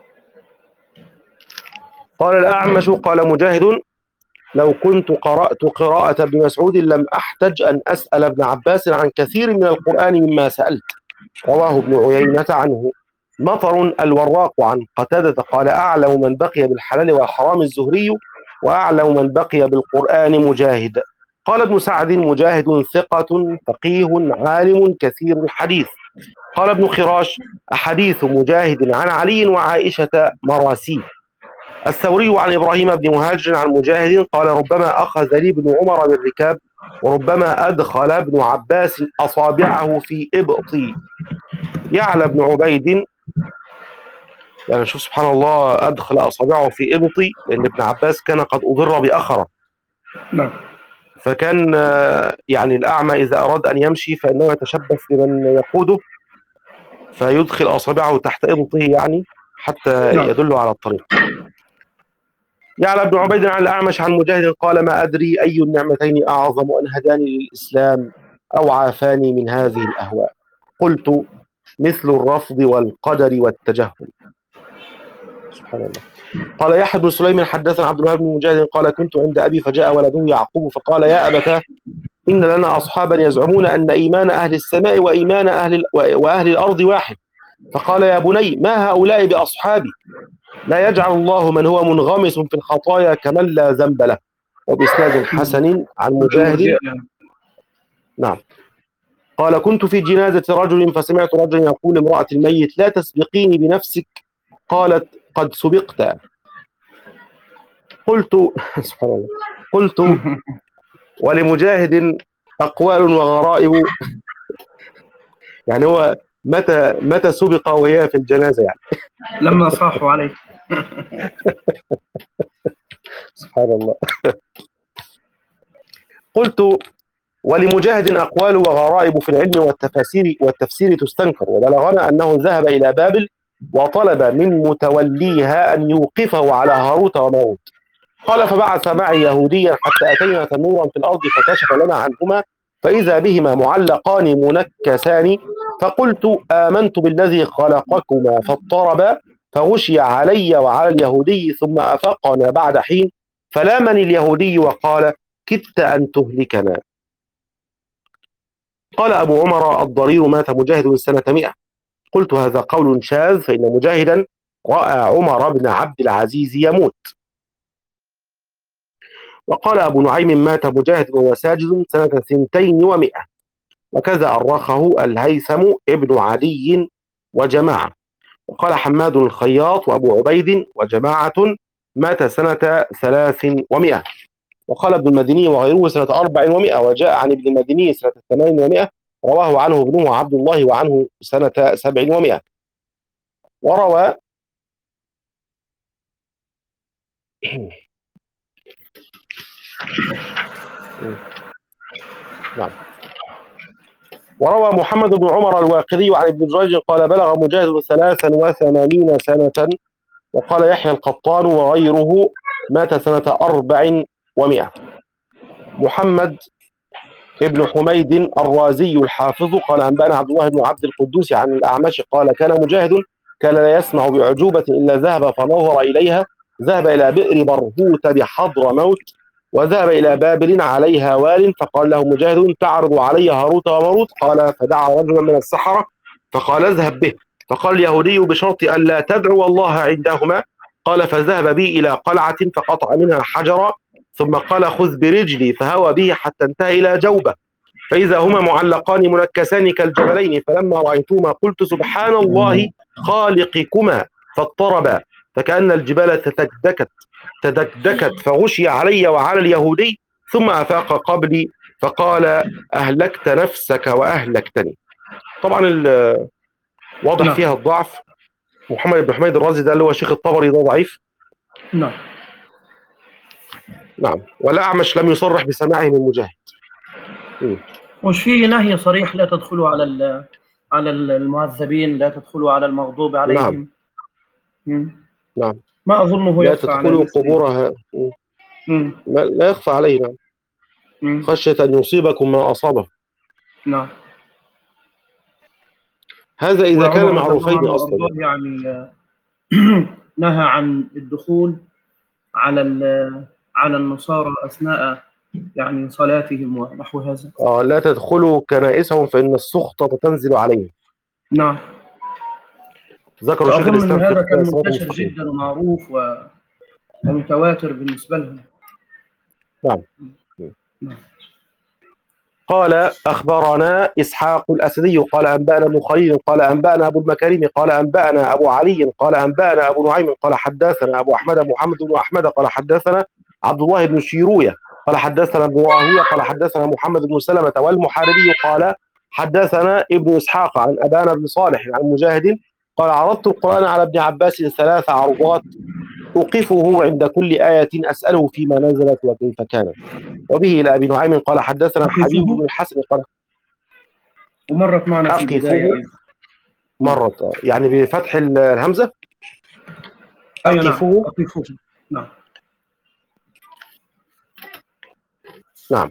قال الأعمش قال مجاهد لو كنت قرأت قراءة ابن مسعود لم أحتج أن أسأل ابن عباس عن كثير من القرآن مما سألت. رواه ابن عيينة عنه. مطر الوراق عن قتادة قال أعلم من بقي بالحلال والحرام الزهري، وأعلم من بقي بالقرآن مجاهد. قال ابن سعد مجاهد ثقة فقيه عالم كثير الحديث. قال ابن خراش أحاديث مجاهد عن علي وعائشة مراسيل. الثوري عن إبراهيم بن مهاجر عن مجاهد قال ربما أخذ لي ابن عمر بالركاب وربما أدخل ابن عباس أصابعه في إبطي. يعلى بن عبيد، يعني شوف سبحان الله، أدخل أصابعه في إبطي لأن ابن عباس كان قد أضر بأخرة. نعم. فكان يعني الأعمى إذا أراد أن يمشي فإنه يتشبث بمن يقوده فيدخل أصابعه تحت إبطه يعني حتى يدل على الطريق. يعلى بن عبيد عن الأعمش عن مجاهد قال ما أدري أي النعمتين أعظم أن هداني للإسلام أو عافاني من هذه الأهواء. قلت مثل الرفض والقدر والتجهل. سبحان الله. قال يحيى بن سليمان حدثنا عبد الله بن مجاهد قال كنت عند أبي فجاء ولده يعقوب فقال يا أبتاه إن لنا أصحابا يزعمون أن إيمان أهل السماء وإيمان أهل وأهل الأرض واحد. فقال يا بني ما هؤلاء بأصحابي؟ لا يجعل الله من هو منغمس في الخطايا كمن لا ذنب له. وبإسناد حسن عن مجاهد. نعم. قال كنت في جنازة رجل فسمعت رجلا يقول امرأة الميت لا تسبقيني بنفسك، قالت قد سبقت. قلت سبحان الله، قلت ولمجاهد أقوال وغرائب. يعني هو متى متى سبق وهي في الجنازة يعني لما صاحوا عليه. سبحان الله. قلت ولمجاهد أقوال وغرائب في العلم والتفاسير والتفسير تستنكر، وبلغنا أنه ذهب إلى بابل وطلب من متوليها أن يوقفه على هاروت وماروت. قال فبعث معي يهوديا حتى أتينا تنورا في الأرض فكشف لنا عنهما فإذا بهما معلقان منكسان، فقلت آمنت بالذي خلقكما فاضطربا فغشي علي وعلى اليهودي ثم أفقنا بعد حين فلامني اليهودي وقال كدت أن تهلكنا. قال أبو عمر الضرير مات مجاهد سنة مئة. قلت هذا قول شاذ فإن مجاهدا رأى عمر بن عبد العزيز يموت. وقال أبو نعيم مات مجاهد وهو ساجد سنة ثنتين ومئة، وكذا أرخه الهيثم ابن عدي وجماعة. وقال حماد الخياط وأبو عبيد وجماعة مات سنة ثلاث ومئة. وقال ابن المديني وغيره سنة أربع ومئة، وجاء عن ابن المديني سنة ثمان ومئة، رواه عنه ابنه عبد الله وعنه سنة سبع ومئة. وروى نعم. وروى محمد بن عمر الواقدي عن ابن جريج قال بلغ مجاهد ثلاثا وثمانين سنة. وقال يحيى القطان وغيره مات سنة أربع ومئة. محمد ابن حميد الرازي الحافظ قال أنبأنا عبد الله بن عبد القدوس عن الأعمش قال كان مجاهد كان لا يسمع بعجوبة إلا ذهب فنظر إليها، ذهب إلى بئر برهوت بحضر موت وذهب إلى بابل عليها وال، فقال له مجاهد تعرض علي هاروت وماروت؟ قال فدعا رجلا من السحرة فقال اذهب به، فقال اليهودي بشرط أن لا تدعو الله عندهما. قال فذهب بي إلى قلعة فقطع منها حجرا ثم قال خذ برجلي فهوى به حتى انتهى إلى جوبة، فإذا هما معلقان منكسان كالجبلين، فلما رأيتهما قلت سبحان الله خالقكما، فاضطربا فكأن الجبال تدكدكت تدكدكت فغشي علي وعلى اليهودي، ثم أفاق قبلي فقال أهلكت نفسك وأهلكتني. طبعا واضح نعم. فيها الضعف. محمد بن حميد الرازي ده اللي هو شيخ الطبري ده ضعيف. نعم. نعم. والأعمش لم يصرح بسماعه من مجاهد. م. مش في نهي صريح لا تدخلوا على ال- على المعذبين، لا تدخلوا على المغضوب عليهم. نعم. نعم. ما أظنه لا يخفى على تدخلوا المسلم. قبورها. ما لا يخفى علينا خشية أن يصيبكم ما أصابه. نعم. هذا إذا كان معروفين أصلا أصلا. يعني نهى عن الدخول على على النصارى أثناء يعني صلاتهم ونحو هذا. آه لا تدخلوا كنائسهم فإن السخطة تنزل عليهم. نعم. ذكروا شيخ الإسلام هذا كان منتشر جدا ومعروف ومتواتر بالنسبة لهم. نعم. نعم. قال أخبرنا إسحاق الأسدي قال أنبأنا ابن خليل قال أنبأنا أبو المكارم قال أنبأنا أبو علي قال أنبأنا أبو نعيم قال حدثنا أبو أحمد محمد بن أحمد قال حدثنا عبد الله بن شيروية قال حدثنا ابن راهويه قال حدثنا محمد بن سلمة والمحاربي قال حدثنا ابن إسحاق عن أبان بن صالح عن مجاهد قال عرضت القرآن على ابن عباس ثلاث عرضات أوقفه عند كل آية أسأله فيما نزلت وكيف كانت. وبه إلى أبي نعيم قال حدثنا حبيب بن الحسن قال ومرت معنا في البداية مرت يعني بفتح الهمزة أقفه. أقفه. نعم. نعم.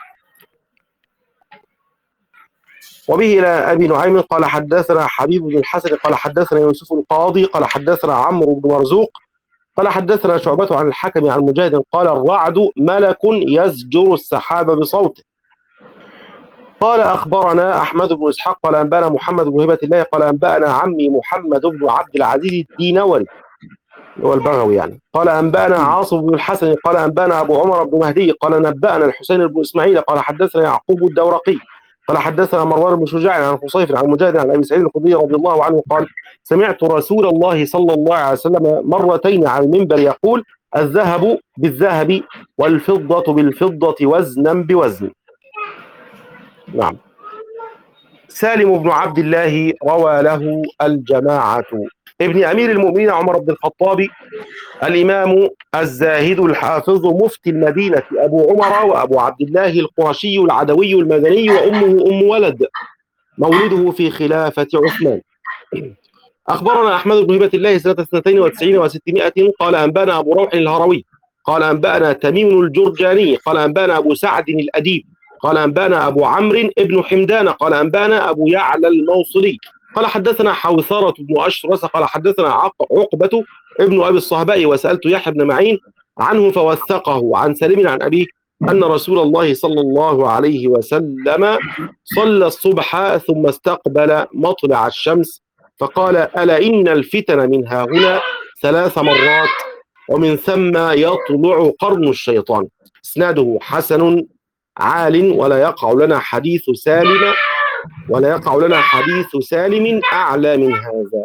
وبه إلى أبي نعيم قال حدثنا حبيب بن الحسن قال حدثنا يوسف القاضي قال حدثنا عمرو بن مرزوق قال حدثنا شعبة عن الحكم عن مجاهد قال الرعد ملك يزجر السحاب بصوته. قال أخبرنا أحمد بن إسحاق قال أنبأنا محمد بن هبة الله قال أنبأنا عمي محمد بن عبد العزيز الدينوري هو البغوي يعني قال أنبأنا عاصم بن الحسن قال أنبأنا أبو عمر بن مهدي قال نبأنا الحسين بن إسماعيل قال حدثنا يعقوب الدورقي قال حدثنا مروان بن شجاع عن خصيف عن مجاهد عن أبي سعيد الخدري رضي الله عنه قال سمعت رسول الله صلى الله عليه وسلم مرتين على المنبر يقول الذهب بالذهب والفضة بالفضة وزنا بوزن. نعم. سالم بن عبد الله روى له الجماعة. ابن أمير المؤمنين عمر بن الخطاب الإمام الزاهد الحافظ مفتي المدينة أبو عمر وأبو عبد الله القرشي العدوي المدني وأمه أم ولد مولده في خلافة عثمان. أخبرنا أحمد بن هبة الله سنة اثنتين وتسعين وستمائة قال أنبأنا أبو روح الهروي قال أنبأنا تميم الجرجاني قال أنبأنا أبو سعد الأديب قال أنبأنا أبو عمرو ابن حمدان قال أنبأنا أبو يعلى الموصلي قال حدثنا حوثرة بن أشرس قال حدثنا عقبة ابن أبي الصهباء وسألت يحيى بن معين عنه فوثقه عن سالم عن أبيه أن رسول الله صلى الله عليه وسلم صلى الصبح ثم استقبل مطلع الشمس فقال ألا إن الفتن من ها هنا ثلاث مرات ومن ثم يطلع قرن الشيطان. إسناده حسن عال ولا يقع لنا حديث سالم ولا يقع لنا حديث سالم أعلى من هذا.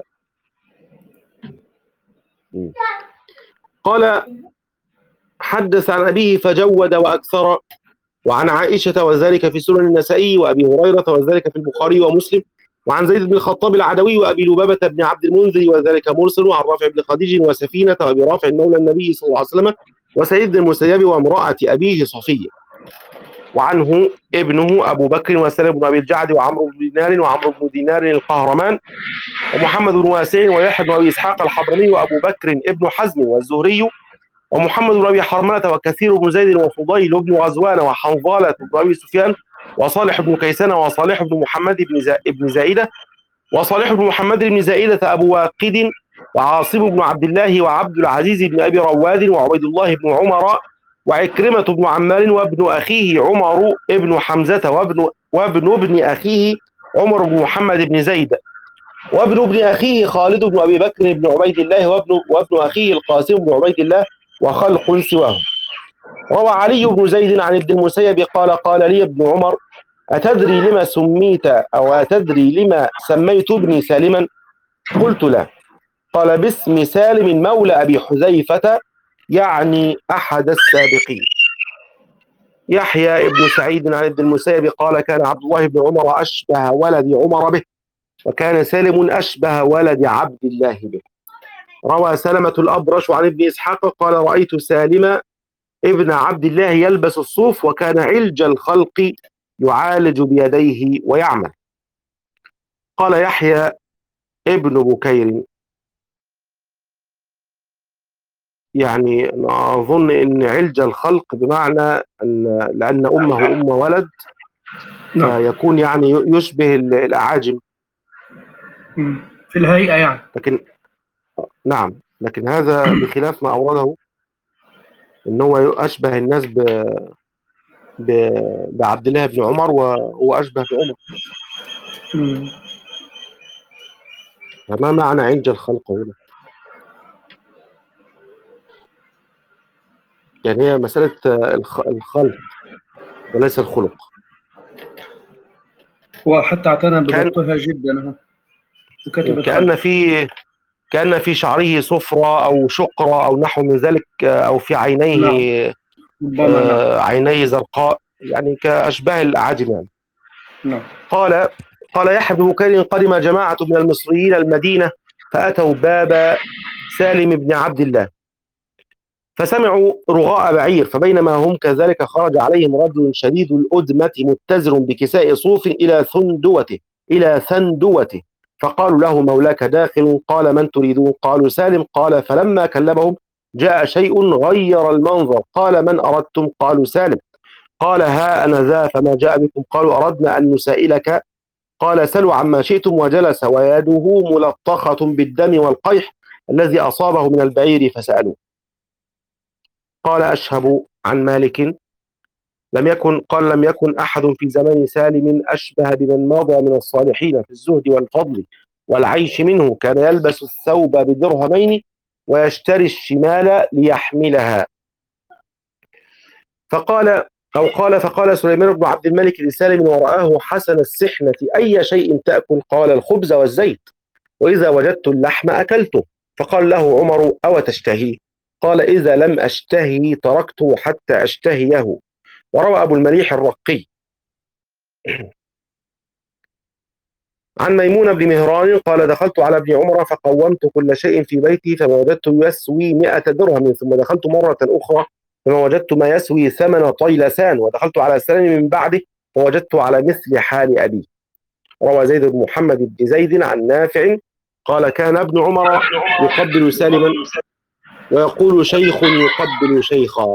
قال حدث عن أبيه فجود وأكثر وعن عائشة وذلك في سنن النسائي وأبي هريرة وذلك في البخاري ومسلم وعن زيد بن الخطاب العدوي وأبي لبابة بن عبد المنذر وذلك مرسل وعن رافع بن خديج وسفينة وأبي رافع مولى النبي صلى الله عليه وسلم وسعيد بن المسيب وامرأة أبيه صفية وعنه ابنه أبو بكر وسلم بن أبي الجعد وعمرو بن دينار وعمرو بن دينار القهرمان ومحمد بن واسع ويحيى بن أبي إسحاق الحضرمي وأبو بكر ابن حزم والزهري ومحمد بن أبي حرملة وكثير بن زيد وفضيل بن غزوان وحنظلة بن أبي سفيان وصالح بن كيسان وصالح بن محمد بن زائدة وصالح بن محمد بن زائدة أبو واقد وعاصم بن عبد الله وعبد العزيز بن أبي رواد وعبيد الله بن عمر وعكرمة بن عمار وابن أخيه عمر ابن حمزة وابن وابن ابن أخيه عمر بن محمد بن زيد وابن ابن أخيه خالد بن أبي بكر بن عبيد الله وابن وابن أخيه القاسم بن عبيد الله وخلق سواهم. روى علي بن زيد عن ابن المسيب قال قال لي ابن عمر أتدري لما سميت أو أتدري لما سميت ابني سالما؟ قلت لا. قال باسم سالم مولى أبي حذيفة، يعني أحد السابقين. يحيى ابن سعيد عن ابن المسيب قال كان عبد الله بن عمر أشبه ولد عمر به، وكان سالم أشبه ولد عبد الله به. روى سلمة الأبرش عن ابن إسحاق قال رأيت سالم ابن عبد الله يلبس الصوف، وكان علج الخلق يعالج بيديه ويعمل. قال يحيى ابن بكير يعني أظن أن علج الخلق بمعنى أن لأن أمه أم ولد فيكون يعني يشبه الأعاجم في الهيئة يعني. لكن نعم، لكن هذا بخلاف ما أورده أنه أشبه الناس ب... ب... بعبد الله بن عمر وهو أشبه بعمر. فما معنى علج الخلق هنا؟ يعني هي مسألة الخلق وليس الخلق. وحتى اعتنى بضبطها جدا وكتب كأن في كأن في شعره صفرة أو شقرة أو نحو من ذلك، أو في عينيه نعم. آه عينيه زرقاء، يعني كأشباه الأعاجم يعني. نعم. قال قال يحيى بن بكير قدم جماعة من المصريين المدينة فأتوا باب سالم بن عبد الله فسمعوا رغاء بعير، فبينما هم كذلك خرج عليهم رجل شديد الأدمة متزر بكساء صوف إلى ثندوته إلى ثندوته فقالوا له مولاك داخل. قال من تريدون؟ قالوا سالم. قال فلما كلمهم جاء شيء غير المنظر. قال من أردتم؟ قالوا سالم. قال ها أنا ذا فما جاء بكم؟ قالوا أردنا أن نسائلك. قال سلوا عما شئتم، وجلس ويده ملطخة بالدم والقيح الذي أصابه من البعير فسألوه. قال أشهب عن مالك لم يكن قال لم يكن أحد في زمان سالم أشبه بمن مضى من الصالحين في الزهد والفضل والعيش منه، كان يلبس الثوب بدرهمين ويشتري الشمال ليحملها. فقال أو قال فقال سليمان بن عبد الملك لسالم ورآه حسن السحنة أي شيء تأكل؟ قال الخبز والزيت، وإذا وجدت اللحم أكلته. فقال له عمر أو تشتهي؟ قال إذا لم أشتهي تركته حتى أشتهيه. وروى أبو المليح الرقي عن ميمون بن مهران قال دخلت على ابن عمر فقومت كل شيء في بيتي فما وجدت يسوي مئة درهم، ثم دخلت مرة أخرى فما وجدت ما يسوي ثمن طيلسان، ودخلت على سالم من بعده فوجدت على مثل حال أبي. روى زيد بن محمد بن زيد عن نافع قال كان ابن عمر يقبل سالما ويقول شيخ يقبل شيخا.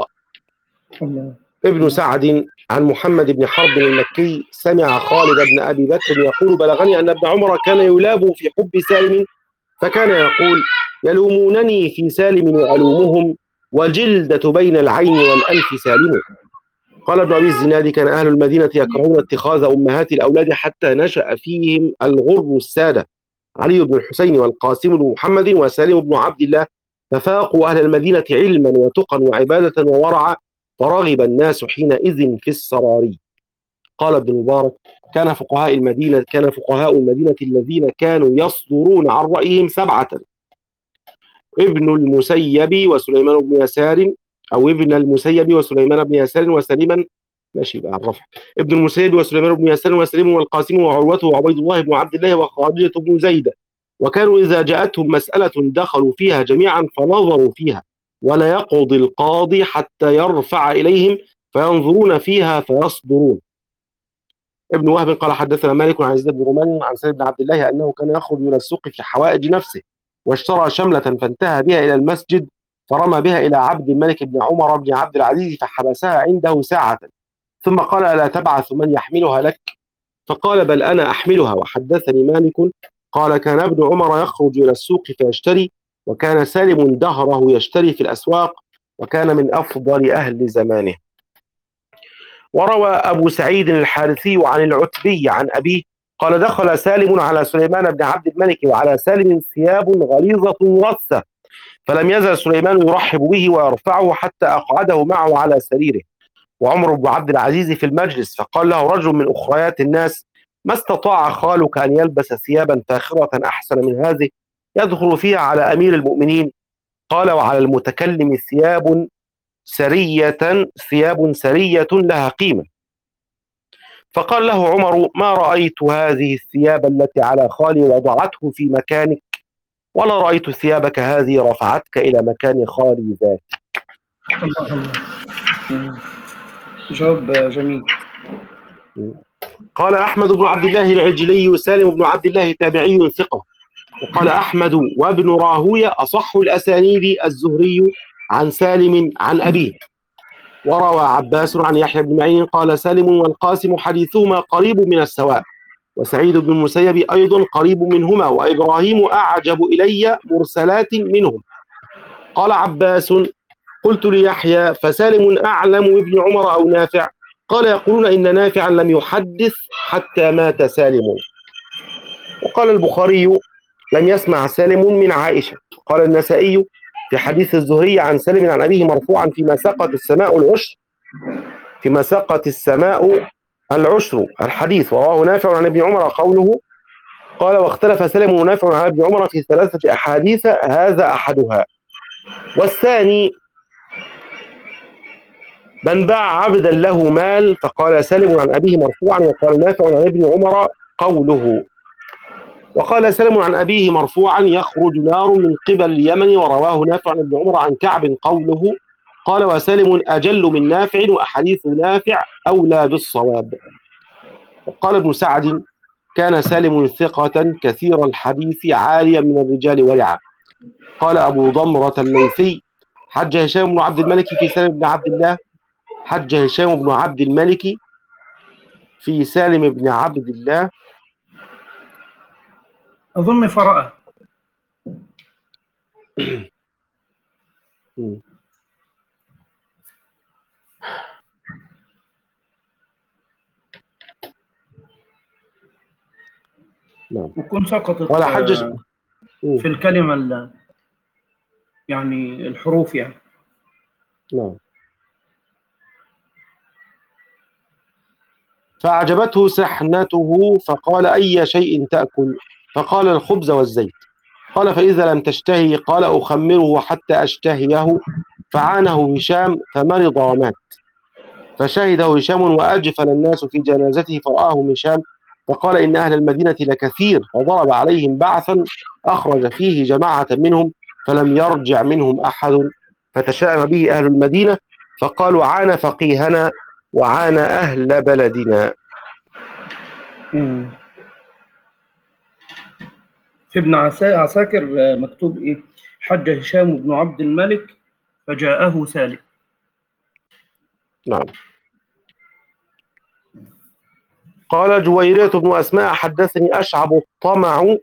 ابن سعد عن محمد بن حرب المكي سمع خالد بن أبي بكر يقول بلغني أن ابن عمر كان يلاب في حب سالم، فكان يقول يلومونني في سالم وألومهم، وجلدة بين العين والأنف سالم. قال ابن أبي الزناد كان أهل المدينة يكرهون اتخاذ أمهات الأولاد حتى نشأ فيهم الغر السادة علي بن الحسين والقاسم بن محمد وسالم بن عبد الله، ففاقوا أهل المدينة علما وتقا وعبادة وورعا، فرغب الناس حينئذ في السراري. قال ابن المبارك كان فقهاء المدينة كان فقهاء المدينة الذين كانوا يصدرون عن رأيهم سبعة: ابن المسيب وسليمان بن يسار أو ابن المسيب وسليمان بن يسار وسليما ماشي بقى الرفع ابن المسيب وسليمان بن يسار وسليم والقاسم وعروة وعبيد الله بن عبد الله وخارجة بن زيد. وكانوا إذا جاءتهم مسألة دخلوا فيها جميعا فنظروا فيها، ولا يقضي القاضي حتى يرفع إليهم فينظرون فيها فيصدرون. ابن وهب قال حدثنا مالك عن يزيد بن رومان عن سالم بن عبد الله أنه كان يخرج من السوق في حوائج نفسه، واشترى شملة فانتهى بها إلى المسجد، فرمى بها إلى عبد الملك بن عمر بن عبد العزيز فحبسها عنده ساعة، ثم قال ألا تبعث من يحملها لك؟ فقال بل أنا أحملها. وحدثني مالك قال كان ابن عمر يخرج إلى السوق فيشتري، وكان سالم دهره يشتري في الأسواق، وكان من أفضل أهل زمانه. وروى أبو سعيد الحارثي عن العتبي عن أبيه قال دخل سالم على سليمان بن عبد الملك وعلى سالم ثياب غليظة رثة، فلم يزل سليمان يرحب به ويرفعه حتى أقعده معه على سريره، وعمر بن عبد العزيز في المجلس، فقال له رجل من أخريات الناس: ما استطاع خالك أن يلبس ثيابا فاخرة أحسن من هذه يدخل فيها على أمير المؤمنين؟ قال: وعلى المتكلم ثياب سرية ثياب سرية لها قيمة. فقال له عمر: ما رأيت هذه الثياب التي على خالي وضعته في مكانك، ولا رأيت ثيابك هذه رفعتك إلى مكان خالي ذاك. الله الله. جواب جميل. قال أحمد بن عبد الله العجلي: سالم بن عبد الله تابعي ثقة. وقال أحمد وابن راهوية: أصح الأسانيد الزهري عن سالم عن أبيه. وروى عباس عن يحيى بن معين قال: سالم والقاسم حديثهما قريب من السواء، وسعيد بن المسيب أيضا قريب منهما، وإبراهيم أعجب إلي مرسلات منهم. قال عباس: قلت ليحيى: فسالم أعلم ابن عمر أو نافع؟ قال: يقولون إن نافعا لم يحدث حتى مات سالم. وقال البخاري: لم يسمع سالم من عائشة. قال النسائي في حديث الزهري عن سالم عن أبيه مرفوعا: فيما سقط السماء العشر فيما سقط السماء العشر الحديث. ورواه نافع عن ابن عمر قوله. قال: واختلف سالم ونافع عن ابن عمر في ثلاثة أحاديث، هذا أحدها. والثاني: من باع عبدا له مال. فقال سالم عن أبيه مرفوعا، وقال نافع عن ابن عمر قوله. وقال سالم عن أبيه مرفوعا: يخرج نار من قبل اليمن. ورواه نافع عن ابن عمر عن كعب قوله. قال: وسالم أجل من نافع، وأحاديث نافع أولى بالصواب. وقال ابن سعد: كان سالم ثقة كثير الحديث عاليا من الرجال ورعا. قال أبو ضمرة الليثي: حج هشام بن عبد الملك في سالم بن عبد الله حج هشام بن عبد الملك في سالم بن عبد الله أظن فرأى. نعم. وكن سقطت ولا حج في الكلمة يعني الحروف يعني. نعم. فأعجبته سحنته، فقال: أي شيء تأكل؟ فقال: الخبز والزيت. قال: فإذا لم تشتهي؟ قال: أخمره حتى أشتهيه. فعانه هشام فمرض ومات، فشهده هشام وأجفل الناس في جنازته، فرآه هشام فقال: إن أهل المدينة لكثير، فضرب عليهم بعثا أخرج فيه جماعة منهم، فلم يرجع منهم أحد، فتشاءم به أهل المدينة، فقالوا: عانى فقيهنا وعانى أهل بلدنا. مم. في ابن عساكر مكتوب إيه؟ حج هشام بن عبد الملك فجاءه سالم. نعم. قال جويرية بن أسماء: حدثني أشعب الطمع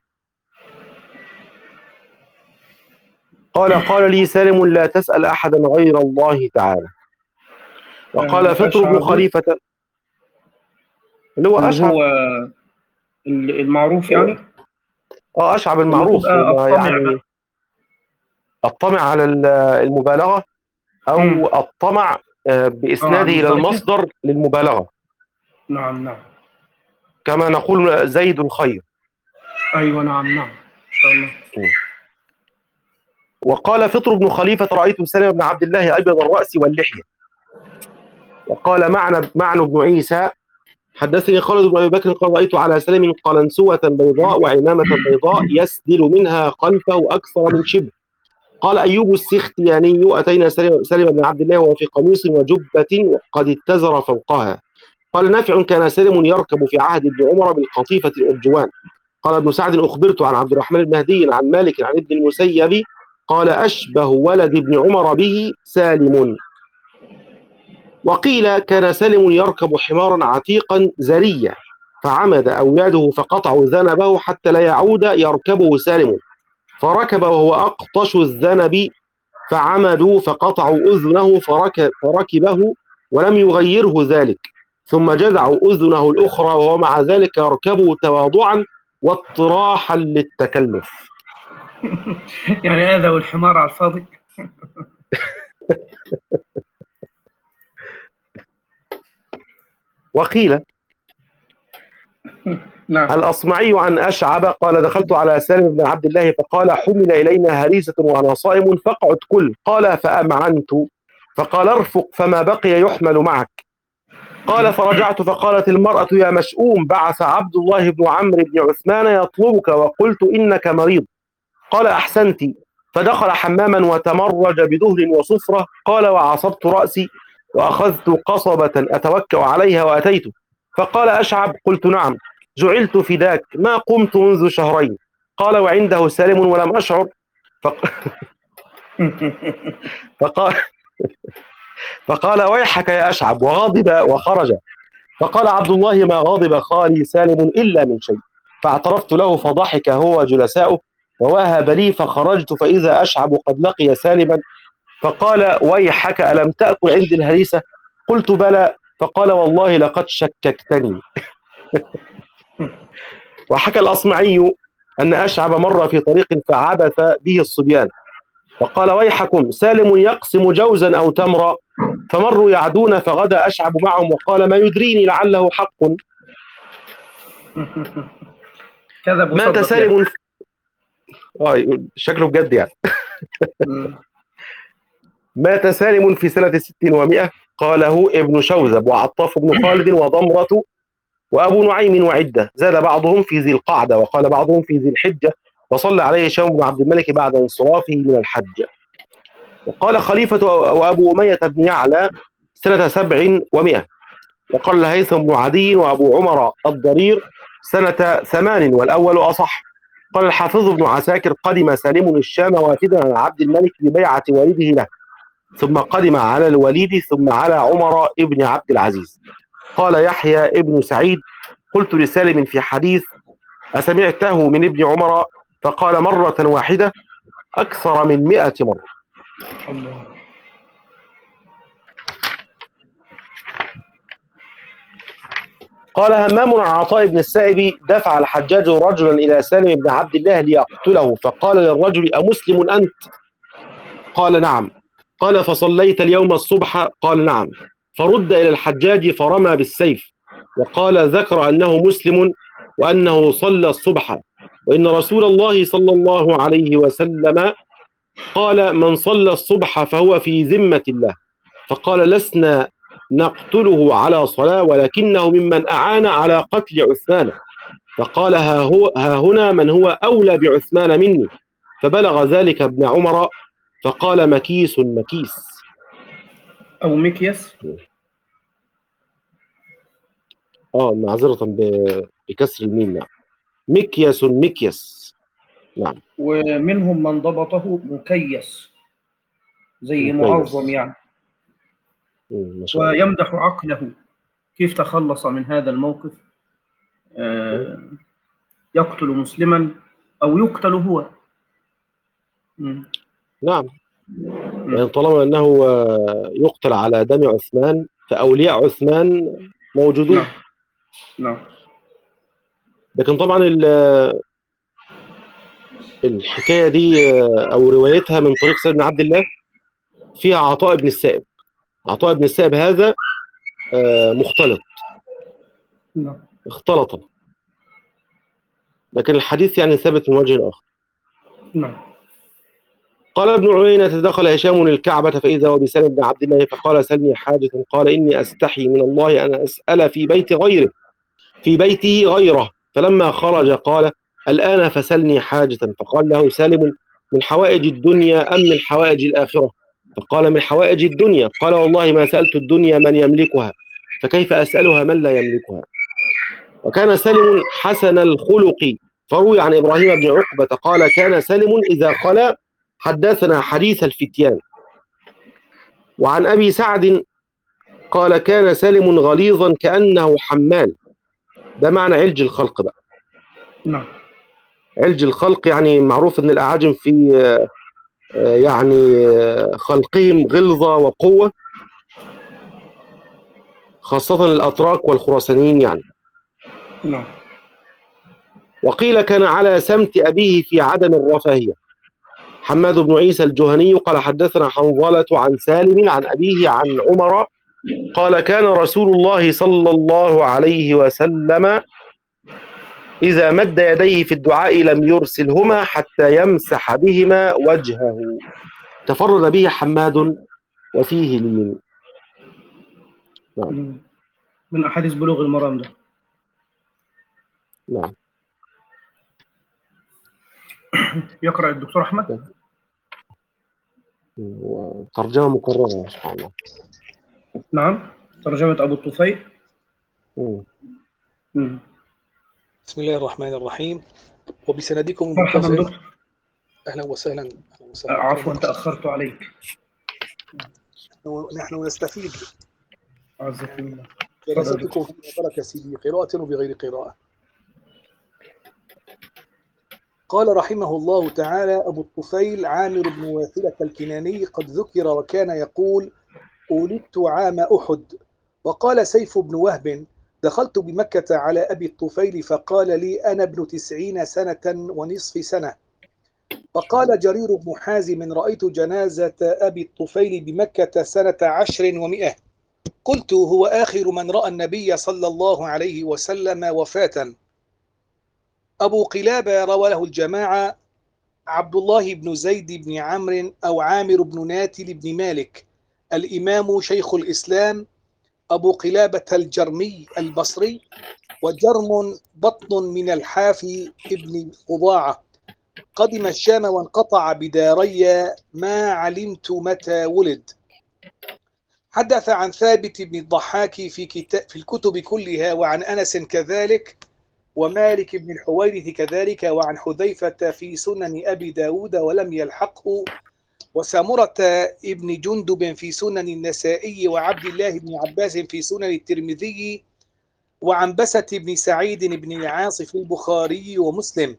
قال: قال لي سالم: لا تسأل أحدا غير الله تعالى. وقال فطر بن خليفة اللي هو اللي أشعب هو المعروف يعني. اه أشعب المعروف، يعني الطمع على المبالغة أو مم. الطمع بإسناده إلى المصدر للمبالغة. نعم نعم. كما نقول زيد الخير. أيوة نعم نعم إن شاء الله. وقال فطر بن خليفة: رأيت سالم بن عبد الله أبيض الرأس واللحية. وقال معنى معنى بن عيسى: حدثني خالد بن أبي بكر قال: رأيت على سالم قلنسوة بيضاء وعمامة بيضاء يسدل منها خلفه أكثر من شبر. قال أيوب السختياني: أتينا سالم بن عبد الله وهو في قميص وجبة قد اتزر فوقها. قال نافع: كان سالم يركب في عهد ابن عمر بالقطيفة الأرجوان. قال ابن سعد: أخبرت عن عبد الرحمن بن مهدي عن مالك عن ابن المسيب قال: أشبه ولد ابن عمر به سالم. وقيل كان سالم يركب حمارا عتيقا زريا، فعمد أولاده فقطعوا ذنبه حتى لا يعود يركبه سالم، فركب وهو أقطش الذنب، فعمدوا فقطعوا أذنه فركب فركبه ولم يغيره ذلك، ثم جذعوا أذنه الأخرى وهو مع ذلك يركبه تواضعا واطراحا للتكلف. يعني هذا والحمار على الفاضي. وقيل نعم. الأصمعي عن أشعب قال دخلت على سالم بن عبد الله فقال حمل إلينا هريسة وأنا صائم فاقعد كل، قال فأمعنت، فقال ارفق فما بقي يحمل معك. قال فرجعت فقالت المرأة يا مشؤوم بعث عبد الله بن عمرو بن عثمان يطلبك وقلت إنك مريض. قال أحسنت، فدخل حماما وتمرج بدهن وصفرة. قال وعصبت رأسي وأخذت قصبة أتوكأ عليها وأتيته. فقال أشعب قلت نعم جعلت فداك ما قمت منذ شهرين. قال وعنده سالم ولم أشعر. فق... فقال فقال ويحك يا أشعب وغضب وخرج. فقال عبد الله ما غضب خالي سالم إلا من شيء، فاعترفت له فضحك هو وجلساؤه وواهب لي، فخرجت فإذا أشعب قد لقي سالما فقال ويحك ألم تأكل عند الهريسة؟ قلت بلى. فقال والله لقد شككتني. وحكى الأصمعي أن أشعب مر في طريق فعبث به الصبيان فقال ويحكم سالم يقسم جوزا أو تمرا، فمروا يعدون فغدا أشعب معهم وقال ما يدريني لعله حق. مات سالم في... آه شكله بجد يعني. مات سالم في سنة ست ومائة قاله ابن شوذب وعطاف بن خالد وضمرة وأبو نعيم وعدة، زاد بعضهم في ذي القعدة وقال بعضهم في ذي الحجة، وصلى عليه هشام بن عبد الملك بعد انصرافه من الحج. وقال خليفة وأبو أمية بن يعلى سنة سبع ومائة. وقال هيثم بن عدي وأبو عمر الضرير سنة ثمان والأول أصح. قال الحافظ بن عساكر قدم سالم الشام وافدا عن عبد الملك ببيعة والده له، ثم قدم على الوليد ثم على عمر ابن عبد العزيز. قال يحيى ابن سعيد قلت لسالم في حديث أسمعته من ابن عمر؟ فقال مرة واحدة أكثر من مئة مرة. قال همام عن عطاء بن السائب دفع الحجاج رجلا إلى سالم بن عبد الله ليقتله، فقال للرجل أمسلم أنت؟ قال نعم. قال فصليت اليوم الصبح؟ قال نعم. فرد إلى الحجاج فرمى بالسيف وقال ذكر أنه مسلم وأنه صلى الصبح، وإن رسول الله صلى الله عليه وسلم قال من صلى الصبح فهو في ذمة الله. فقال لسنا نقتله على صلاة ولكنه ممن أعان على قتل عثمان. فقال ها, هو ها هنا من هو أولى بعثمان مني. فبلغ ذلك ابن عمر فقال مكيس مكيس أو مكيس آه معذرة بكسر الميم. نعم مكيس مكيس. نعم. ومنهم من ضبطه مكيس زي معظم يعني، ويمدح عقله كيف تخلص من هذا الموقف. آه يقتل مسلما أو يقتل هو. م. نعم يعني طالما أنه يقتل على دم عثمان فأولياء عثمان موجودون. نعم. نعم. لكن طبعا الحكاية دي أو روايتها من طريق سيدنا عبد الله فيها عطاء بن السائب. عطاء بن السائب هذا مختلط. نعم. اختلط، لكن الحديث يعني ثابت من وجه آخر. نعم. قال ابن عيينة دخل هشام الكعبة فإذا هو بسالم بن عبد الله فقال سلني حاجة. قال إني أستحي من الله أن أسأل في بيت غيره في بيته غيره. فلما خرج قال الآن فسلني حاجة. فقال له سالم من حوائج الدنيا أم من حوائج الآخرة؟ فقال من حوائج الدنيا. قال والله ما سألت الدنيا من يملكها، فكيف أسألها من لا يملكها؟ وكان سالم حسن الخلق. فروي عن إبراهيم بن عقبة قال كان سالم إذا خلا حدثنا حديث الفتيان. وعن أبي سعد قال كان سالم غليظا كأنه حمال. ده معنى علج الخلق بقى. نعم. علج الخلق يعني معروف أن الأعاجم في يعني خلقهم غلظة وقوة، خاصة الأتراك والخراسانيين يعني. نعم. وقيل كان على سمت أبيه في عدم الرفاهية. حماد بن عيسى الجهني قال حدثنا حنظلة عن سالم عن أبيه عن عمر قال كان رسول الله صلى الله عليه وسلم إذا مد يديه في الدعاء لم يرسلهما حتى يمسح بهما وجهه. تفرد به حماد وفيه لين. نعم. من أحاديث بلوغ المرام ده. نعم. يقرأ الدكتور أحمد. ترجمة مكررة سبحان الله. نعم، ترجمة أبو الطفيل. مم. مم. بسم الله الرحمن الرحيم. وبسندكم مرحبا المتصل. دكتور. أهلا وسهلا. أهلا وسهلا. عفوا تأخرت عليك. نحن نستفيد. عزكم الله. جلستكم في بركة سيدي، قراءة وبغير قراءة. قال رحمه الله تعالى أبو الطفيل عامر بن واثلة الكناني قد ذكر وكان يقول: ولدت عام أحد. وقال سيف بن وهب: دخلت بمكة على أبي الطفيل فقال لي: أنا ابن تسعين سنة ونصف سنة. وقال جرير بن حازم: رأيت جنازة أبي الطفيل بمكة سنة عشر ومئة. قلت: هو آخر من رأى النبي صلى الله عليه وسلم وفاة. أبو قلابة روى له الجماعة: عبد الله بن زيد بن عمرو أو عامر بن ناتل بن مالك، الإمام شيخ الإسلام أبو قلابة الجرمي البصري، وجرم بطن من الحافي ابن قضاعة، قدم الشام وانقطع بداري ما علمت متى ولد. حدث عن ثابت بن الضحاك في, كتاب في الكتب كلها، وعن أنس كذلك، ومالك بن الحويرث كذلك، وعن حذيفة في سنن أبي داود ولم يلحقه، وسامرة ابن جندب في سنن النسائي، وعبد الله بن عباس في سنن الترمذي، وعن بسة بن سعيد بن العاص في البخاري ومسلم،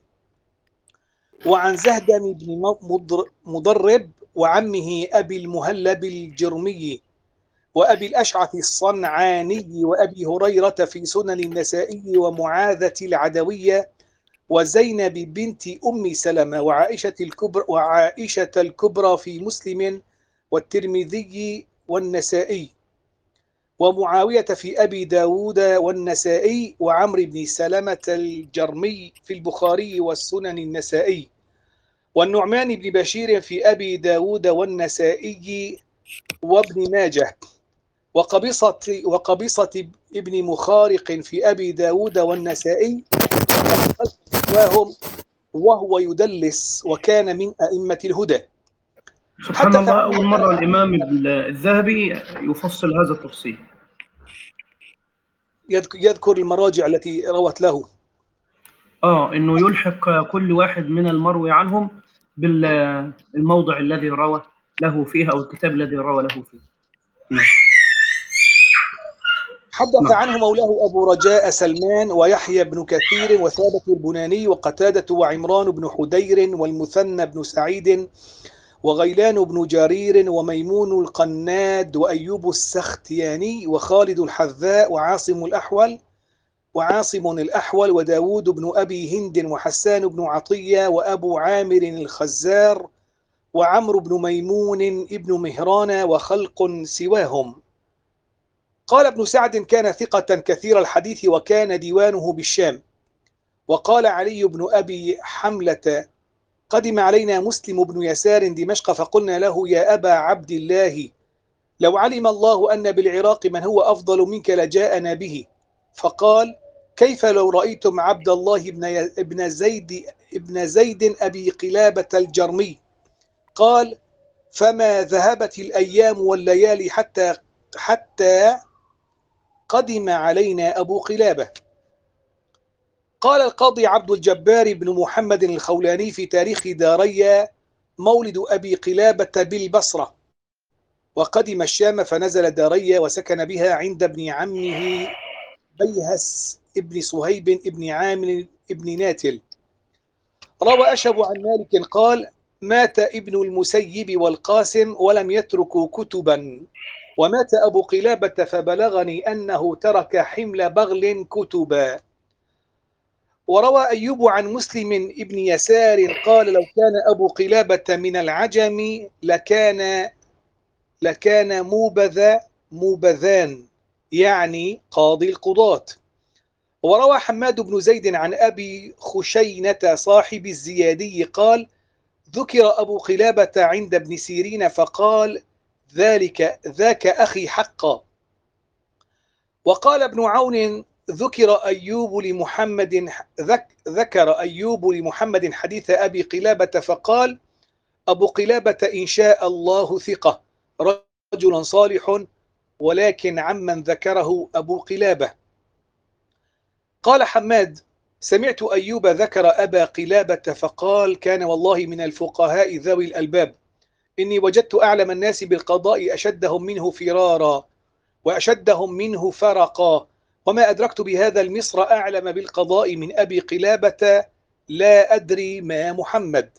وعن زهدم بن مضرب وعمه أبي المهلب الجرمي، وأبي الأشعث الصنعاني، وأبي هريرة في سنن النسائي، ومعاذة العدوية، وزينب بنت أم سلمة، وعائشة الكبرى, وعائشة الكبرى في مسلم والترمذي والنسائي، ومعاوية في أبي داود والنسائي، وعمر بن سلمة الجرمي في البخاري والسنن النسائي، والنعمان بن بشير في أبي داود والنسائي وابن ماجه، وقبيصة, وقبيصة ابن مخارق في أبي داود والنسائي، وهم وهو يدلس وكان من أئمة الهدى. سبحان الله، أول مرة الإمام الذهبي يفصل هذا التفصيل. يذكر المراجع التي روت له. آه إنه يلحق كل واحد من المروي عنهم بالموضع الذي روى له فيه أو الكتاب الذي روى له فيه. نعم. حدث عنه مولاه أبو رجاء سلمان ويحيى بن كثير وثابت البناني وقتادة وعمران بن حدير والمثنى بن سعيد وغيلان بن جرير وميمون القناد وأيوب السختياني وخالد الحذاء وعاصم الأحول وعاصم الأحول وداود بن أبي هند وحسان بن عطية وأبو عامر الخزار وعمرو بن ميمون ابن مهران وخلق سواهم. قال ابن سعد: كان ثقة كثير الحديث وكان ديوانه بالشام. وقال علي بن أبي حملة: قدم علينا مسلم بن يسار دمشق فقلنا له: يا أبا عبد الله، لو علم الله أن بالعراق من هو أفضل منك لجاءنا به. فقال: كيف لو رأيتم عبد الله ابن زيد ابن زيد أبي قلابة الجرمي؟ قال: فما ذهبت الأيام والليالي حتى حتى قدم علينا أبو قلابة. قال القاضي عبد الجبار بن محمد الخولاني في تاريخ داريا: مولد أبي قلابة بالبصرة، وقدم الشام فنزل داريا وسكن بها عند ابن عمه بيهس ابن صهيب ابن عامر ابن ناتل. روى أشهب عن مالك قال: مات ابن المسيب والقاسم ولم يتركوا كتبا، ومات أبو قلابة فبلغني أنه ترك حمل بغل كتبا. وروى أيوب عن مسلم ابن يسار قال: لو كان أبو قلابة من العجم لكان لكان موبذ مبذان يعني قاضي القضاة. وروى حماد بن زيد عن أبي خشينة صاحب الزيادي قال ذكر أبو قلابة عند ابن سيرين فقال ذلك ذاك أخي حقا. وقال ابن عون ذكر أيوب لمحمد ذك ذكر أيوب لمحمد حديث أبي قلابة فقال أبو قلابة إن شاء الله ثقة رجل صالح ولكن عمن ذكره أبو قلابة. قال حماد سمعت أيوب ذكر أبا قلابة فقال كان والله من الفقهاء ذوي الألباب إني وجدت أعلم الناس بالقضاء أشدهم منه فرارا وأشدهم منه فرقا وما أدركت بهذا المصر أعلم بالقضاء من أبي قلابة لا أدري ما محمد.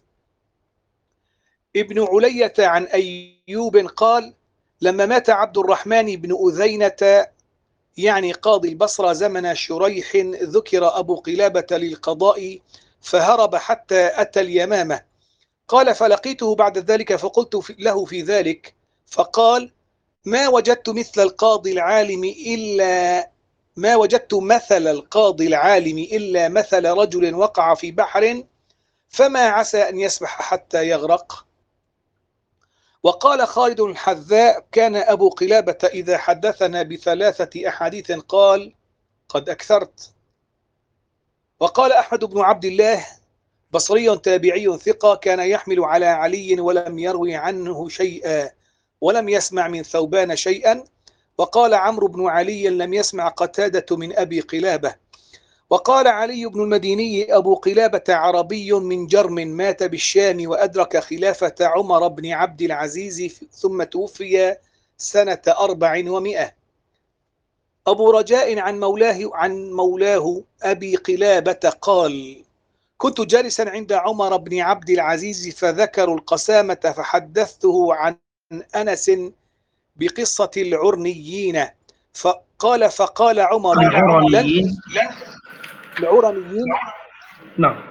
ابن علية عن أيوب قال لما مات عبد الرحمن بن أذينة يعني قاضي البصرة زمن شريح ذكر أبو قلابة للقضاء فهرب حتى أتى اليمامة. قال فلقيته بعد ذلك فقلت له في ذلك فقال ما وجدت مثل القاضي العالم إلا ما وجدت مثل القاضي العالم إلا مثل رجل وقع في بحر فما عسى أن يسبح حتى يغرق. وقال خالد الحذاء كان أبو قلابة إذا حدثنا بثلاثة أحاديث قال قد أكثرت. وقال أحمد بن عبد الله بصري تابعي ثقة كان يحمل على علي ولم يروي عنه شيئا ولم يسمع من ثوبان شيئا. وقال عمرو بن علي لم يسمع قتادة من أبي قلابة. وقال علي بن المديني أبو قلابة عربي من جرم مات بالشام وأدرك خلافة عمر بن عبد العزيز ثم توفي سنة أربع ومئة. أبو رجاء عن مولاه عن مولاه أبي قلابة قال كنت جالسا عند عمر بن عبد العزيز فذكروا القسامة فحدثته عن أنس بقصة العرنيين فقال فقال عمر العرنيين العرنيين نعم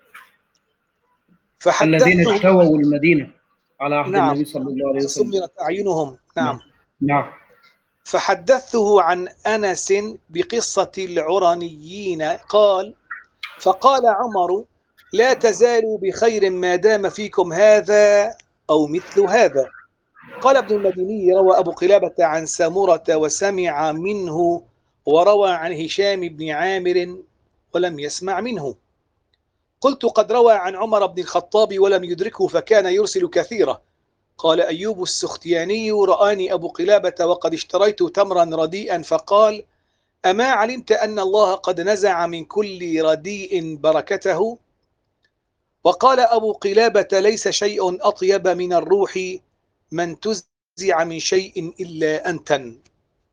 الذين فحدثته اجتووا المدينة على عهد نعم النبي صلى الله عليه وسلم. سمرت أعينهم نعم. نعم فحدثته عن أنس بقصة العرنيين قال فقال عمر لا تزالوا بخير ما دام فيكم هذا أو مثل هذا. قال ابن المديني روى أبو قلابة عن سمرة وسمع منه وروى عن هشام بن عامر ولم يسمع منه. قلت قد روى عن عمر بن الخطاب ولم يدركه فكان يرسل كثيرا. قال أيوب السختياني رآني أبو قلابة وقد اشتريت تمرا رديئا فقال أما علمت أن الله قد نزع من كل رديء بركته. وقال أبو قلابة ليس شيء أطيب من الروح من تزع من شيء إلا أنتن.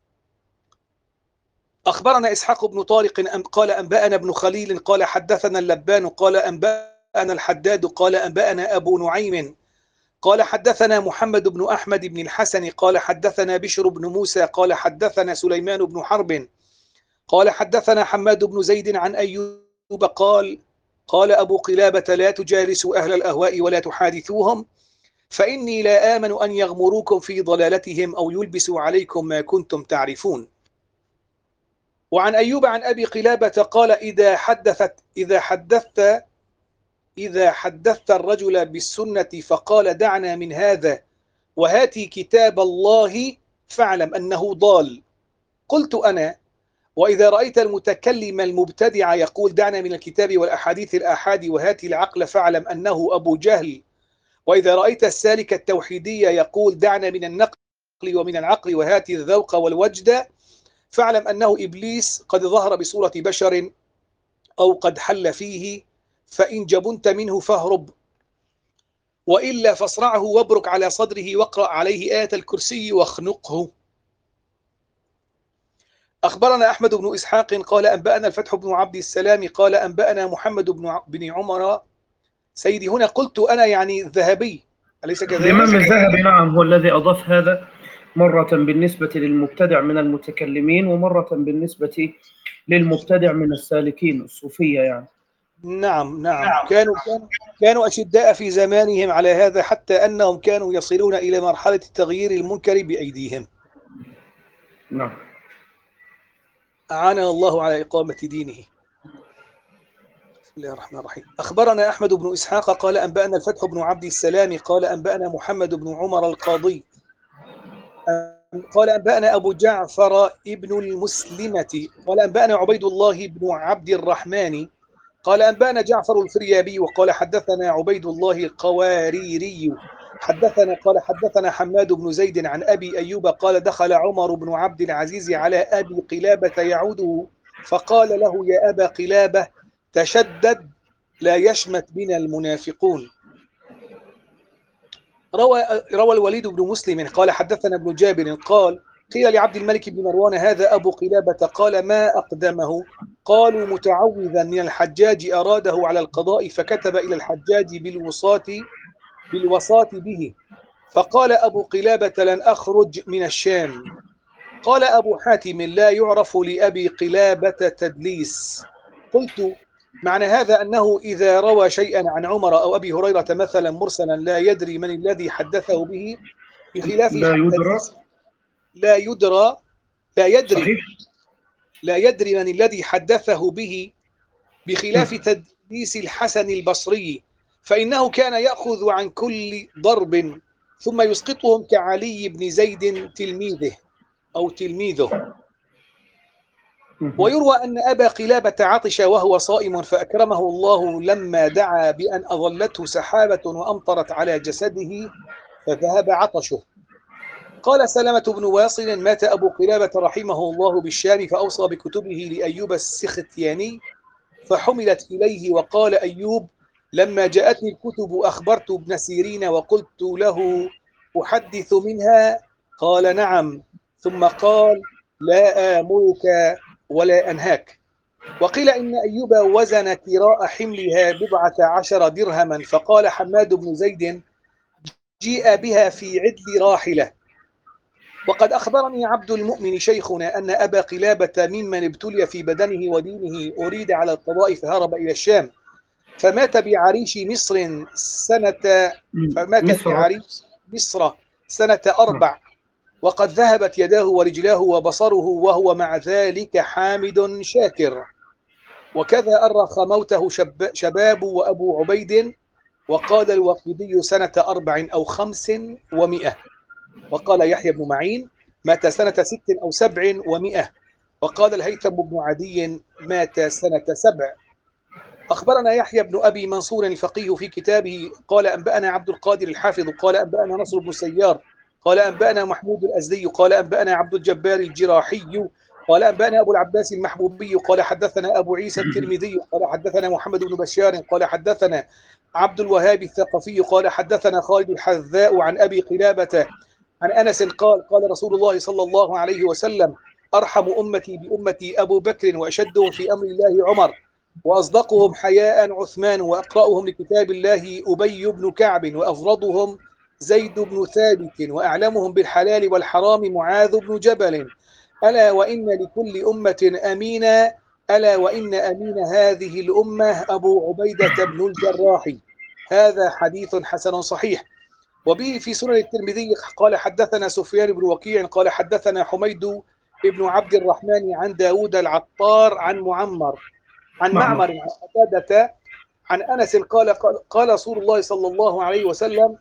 أخبرنا إسحاق بن طارق أم قال أنبأنا ابن خليل قال حدثنا اللبان قال أنبأنا الحداد قال أنبأنا أبو نعيم قال حدثنا محمد بن أحمد بن الحسن قال حدثنا بشر بن موسى قال حدثنا سليمان بن حرب قال حدثنا حماد بن زيد عن أيوب قال قال أبو قلابة لا تجالسوا أهل الأهواء ولا تحادثوهم فإني لا آمن أن يغمروكم في ضلالتهم أو يلبسوا عليكم ما كنتم تعرفون. وعن أيوب عن أبي قلابة قال إذا حدثت إذا حدثت إذا حدثت الرجل بالسنة فقال دعنا من هذا وهاتي كتاب الله فاعلم أنه ضال. قلت أنا وإذا رأيت المتكلم المبتدع يقول دعنا من الكتاب والأحاديث الآحاد وهاتي العقل فاعلم أنه أبو جهل. وإذا رأيت السالك التوحيدي يقول دعنا من النقل ومن العقل وهاتي الذوق والوجد فاعلم أنه إبليس قد ظهر بصورة بشر أو قد حل فيه فإن جبنت منه فاهرب وإلا فاصرعه وابرك على صدره واقرأ عليه آية الكرسي واخنقه. أخبرنا أحمد بن إسحاق قال أنبأنا الفتح بن عبد السلام قال أنبأنا محمد بن بن عمر سيدي. هنا قلت أنا يعني الذهبي أليس كذلك؟ الإمام الذهبي نعم هو الذي أضاف هذا مرة بالنسبة للمبتدع من المتكلمين ومرة بالنسبة للمبتدع من السالكين الصوفية يعني. نعم نعم كانوا كانوا كانوا أشداء في زمانهم على هذا حتى أنهم كانوا يصلون إلى مرحلة تغيير المنكر بأيديهم. نعم. أعاننا الله على إقامة دينه. بسم الله الرحمن الرحيم. أخبرنا أحمد بن إسحاق قال أنبأنا الفتح بن عبد السلام قال أنبأنا محمد بن عمر القاضي قال أنبأنا أبو جعفر ابن المسلمة قال أنبأنا عبيد الله بن عبد الرحمن قال أنبأنا جعفر الفريابي وقال حدثنا عبيد الله القواريري حدثنا قال حدثنا حماد بن زيد عن أبي أيوب قال دخل عمر بن عبد العزيز على أبي قلابة يعوده فقال له يا أبا قلابة تشدد لا يشمت بنا المنافقون. روى روى الوليد بن مسلم قال حدثنا ابن جابر قال قيل لعبد الملك بن مروان هذا أبو قلابة قال ما أقدمه قالوا متعوذا من الحجاج أراده على القضاء فكتب إلى الحجاج بالوصاة بالوصاة به فقال أبو قلابة لن أخرج من الشام. قال أبو حاتم لا يعرف لأبي قلابة تدليس. قلت معنى هذا أنه إذا روى شيئا عن عمر أو أبي هريرة مثلا مرسلا لا يدري من الذي حدثه به بخلاف لا يدرى لا يدرى لا يدري صحيح. لا يدري من الذي حدثه به بخلاف تدليس الحسن البصري فإنه كان يأخذ عن كل ضرب ثم يسقطهم كعلي بن زيد تلميذه أو تلميذه. ويروى أن أبا قلابة عطش وهو صائم فأكرمه الله لما دعا بأن أظلته سحابة وأمطرت على جسده فذهب عطشه. قال سلمة بن واصل مات أبو قلابة رحمه الله بالشام فأوصى بكتبه لأيوب السختياني فحملت إليه وقال أيوب لما جاءتني الكتب أخبرت ابن سيرين وقلت له أحدث منها قال نعم ثم قال لا آمرك ولا أنهاك. وقيل إن أيوب وزن كراء حملها بضعة عشر درهما فقال حماد بن زيد جيء بها في عدل راحلة. وقد أخبرني عبد المؤمن شيخنا أن أبا قلابة ممن ابتلي في بدنه ودينه أريد على القضاء فهرب إلى الشام فمات بعريش مصر سنة فمات مصر. بعريش مصر سنة أربع وقد ذهبت يداه ورجلاه وبصره وهو مع ذلك حامد شاكر. وكذا أرخ موته شب شباب وأبو عبيد وقال الوقيدي سنة أربع أو خمس ومئة. وقال يحيى بن معين مات سنة ست أو سبع ومئة. وقال الهيثم بن عدي مات سنة سبع. أخبرنا يحيى بن أبي منصور الفقيه في كتابه قال أنبأنا عبد القادر الحافظ قال أنبأنا نصر بن سيار قال أنبأنا محمود الأزدي قال أنبأنا عبد الجبار الجراحي قال أنبأنا أبو العباس المحبوبي قال حدثنا أبو عيسى الترمذي قال حدثنا محمد بن بشار قال حدثنا عبد الوهاب الثقفي قال حدثنا خالد الحذاء عن أبي قلابة عن أنس قال قال رسول الله صلى الله عليه وسلم أرحم أمتي بأمتي أبو بكر وأشدهم في أمر الله عمر وأصدقهم حياء عثمان وأقرأهم لكتاب الله أبي بن كعب وأفرضهم زيد بن ثابت وأعلمهم بالحلال والحرام معاذ بن جبل ألا وإن لكل أمة أمينا ألا وإن أمين هذه الأمة أبو عبيدة بن الجراح. هذا حديث حسن صحيح. وبه في سنن الترمذي قال حدثنا سفيان بن وكيع قال حدثنا حميد بن عبد الرحمن عن داود العطار عن معمر عن معمر عن قتادة عن أنس قال قال رسول الله صلى الله عليه وسلم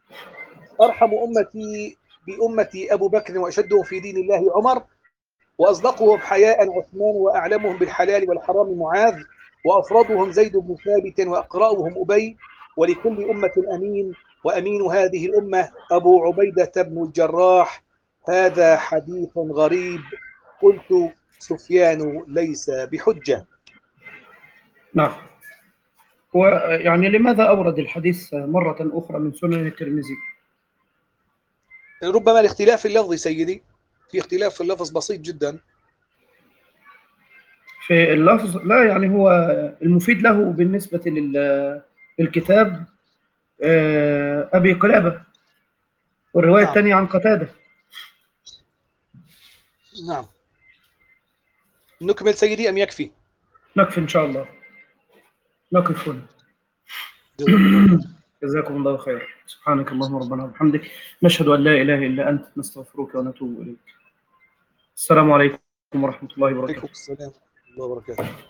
أرحم أمتي بأمتي أبو بكر وأشدهم في دين الله عمر وأصدقهم حياء عثمان وأعلمهم بالحلال والحرام معاذ وأفرضهم زيد بن ثابت وأقرأهم أبي ولكل أمة أمين وأمين هذه الأمة أبو عبيدة بن الجراح. هذا حديث غريب. قلت سفيان ليس بحجة. نعم. ويعني لماذا أورد الحديث مرة أخرى من سنن الترمذي؟ ربما الاختلاف اللفظي سيدي، في اختلاف في اللفظ بسيط جدا في اللفظ. لا يعني هو المفيد له بالنسبة للكتاب أبي قلابة والرواية نعم. الثانية عن قتادة. نعم. نكمل سيدي أم يكفي؟ نكفي إن شاء الله. نقف هنا. جزاكم الله خير. سبحانك اللهم ربنا وبحمدك نشهد أن لا إله إلا أنت نستغفرك ونتوب إليك. السلام عليكم ورحمة الله عليكم وبركاته. السلام ورحمة الله وبركاته.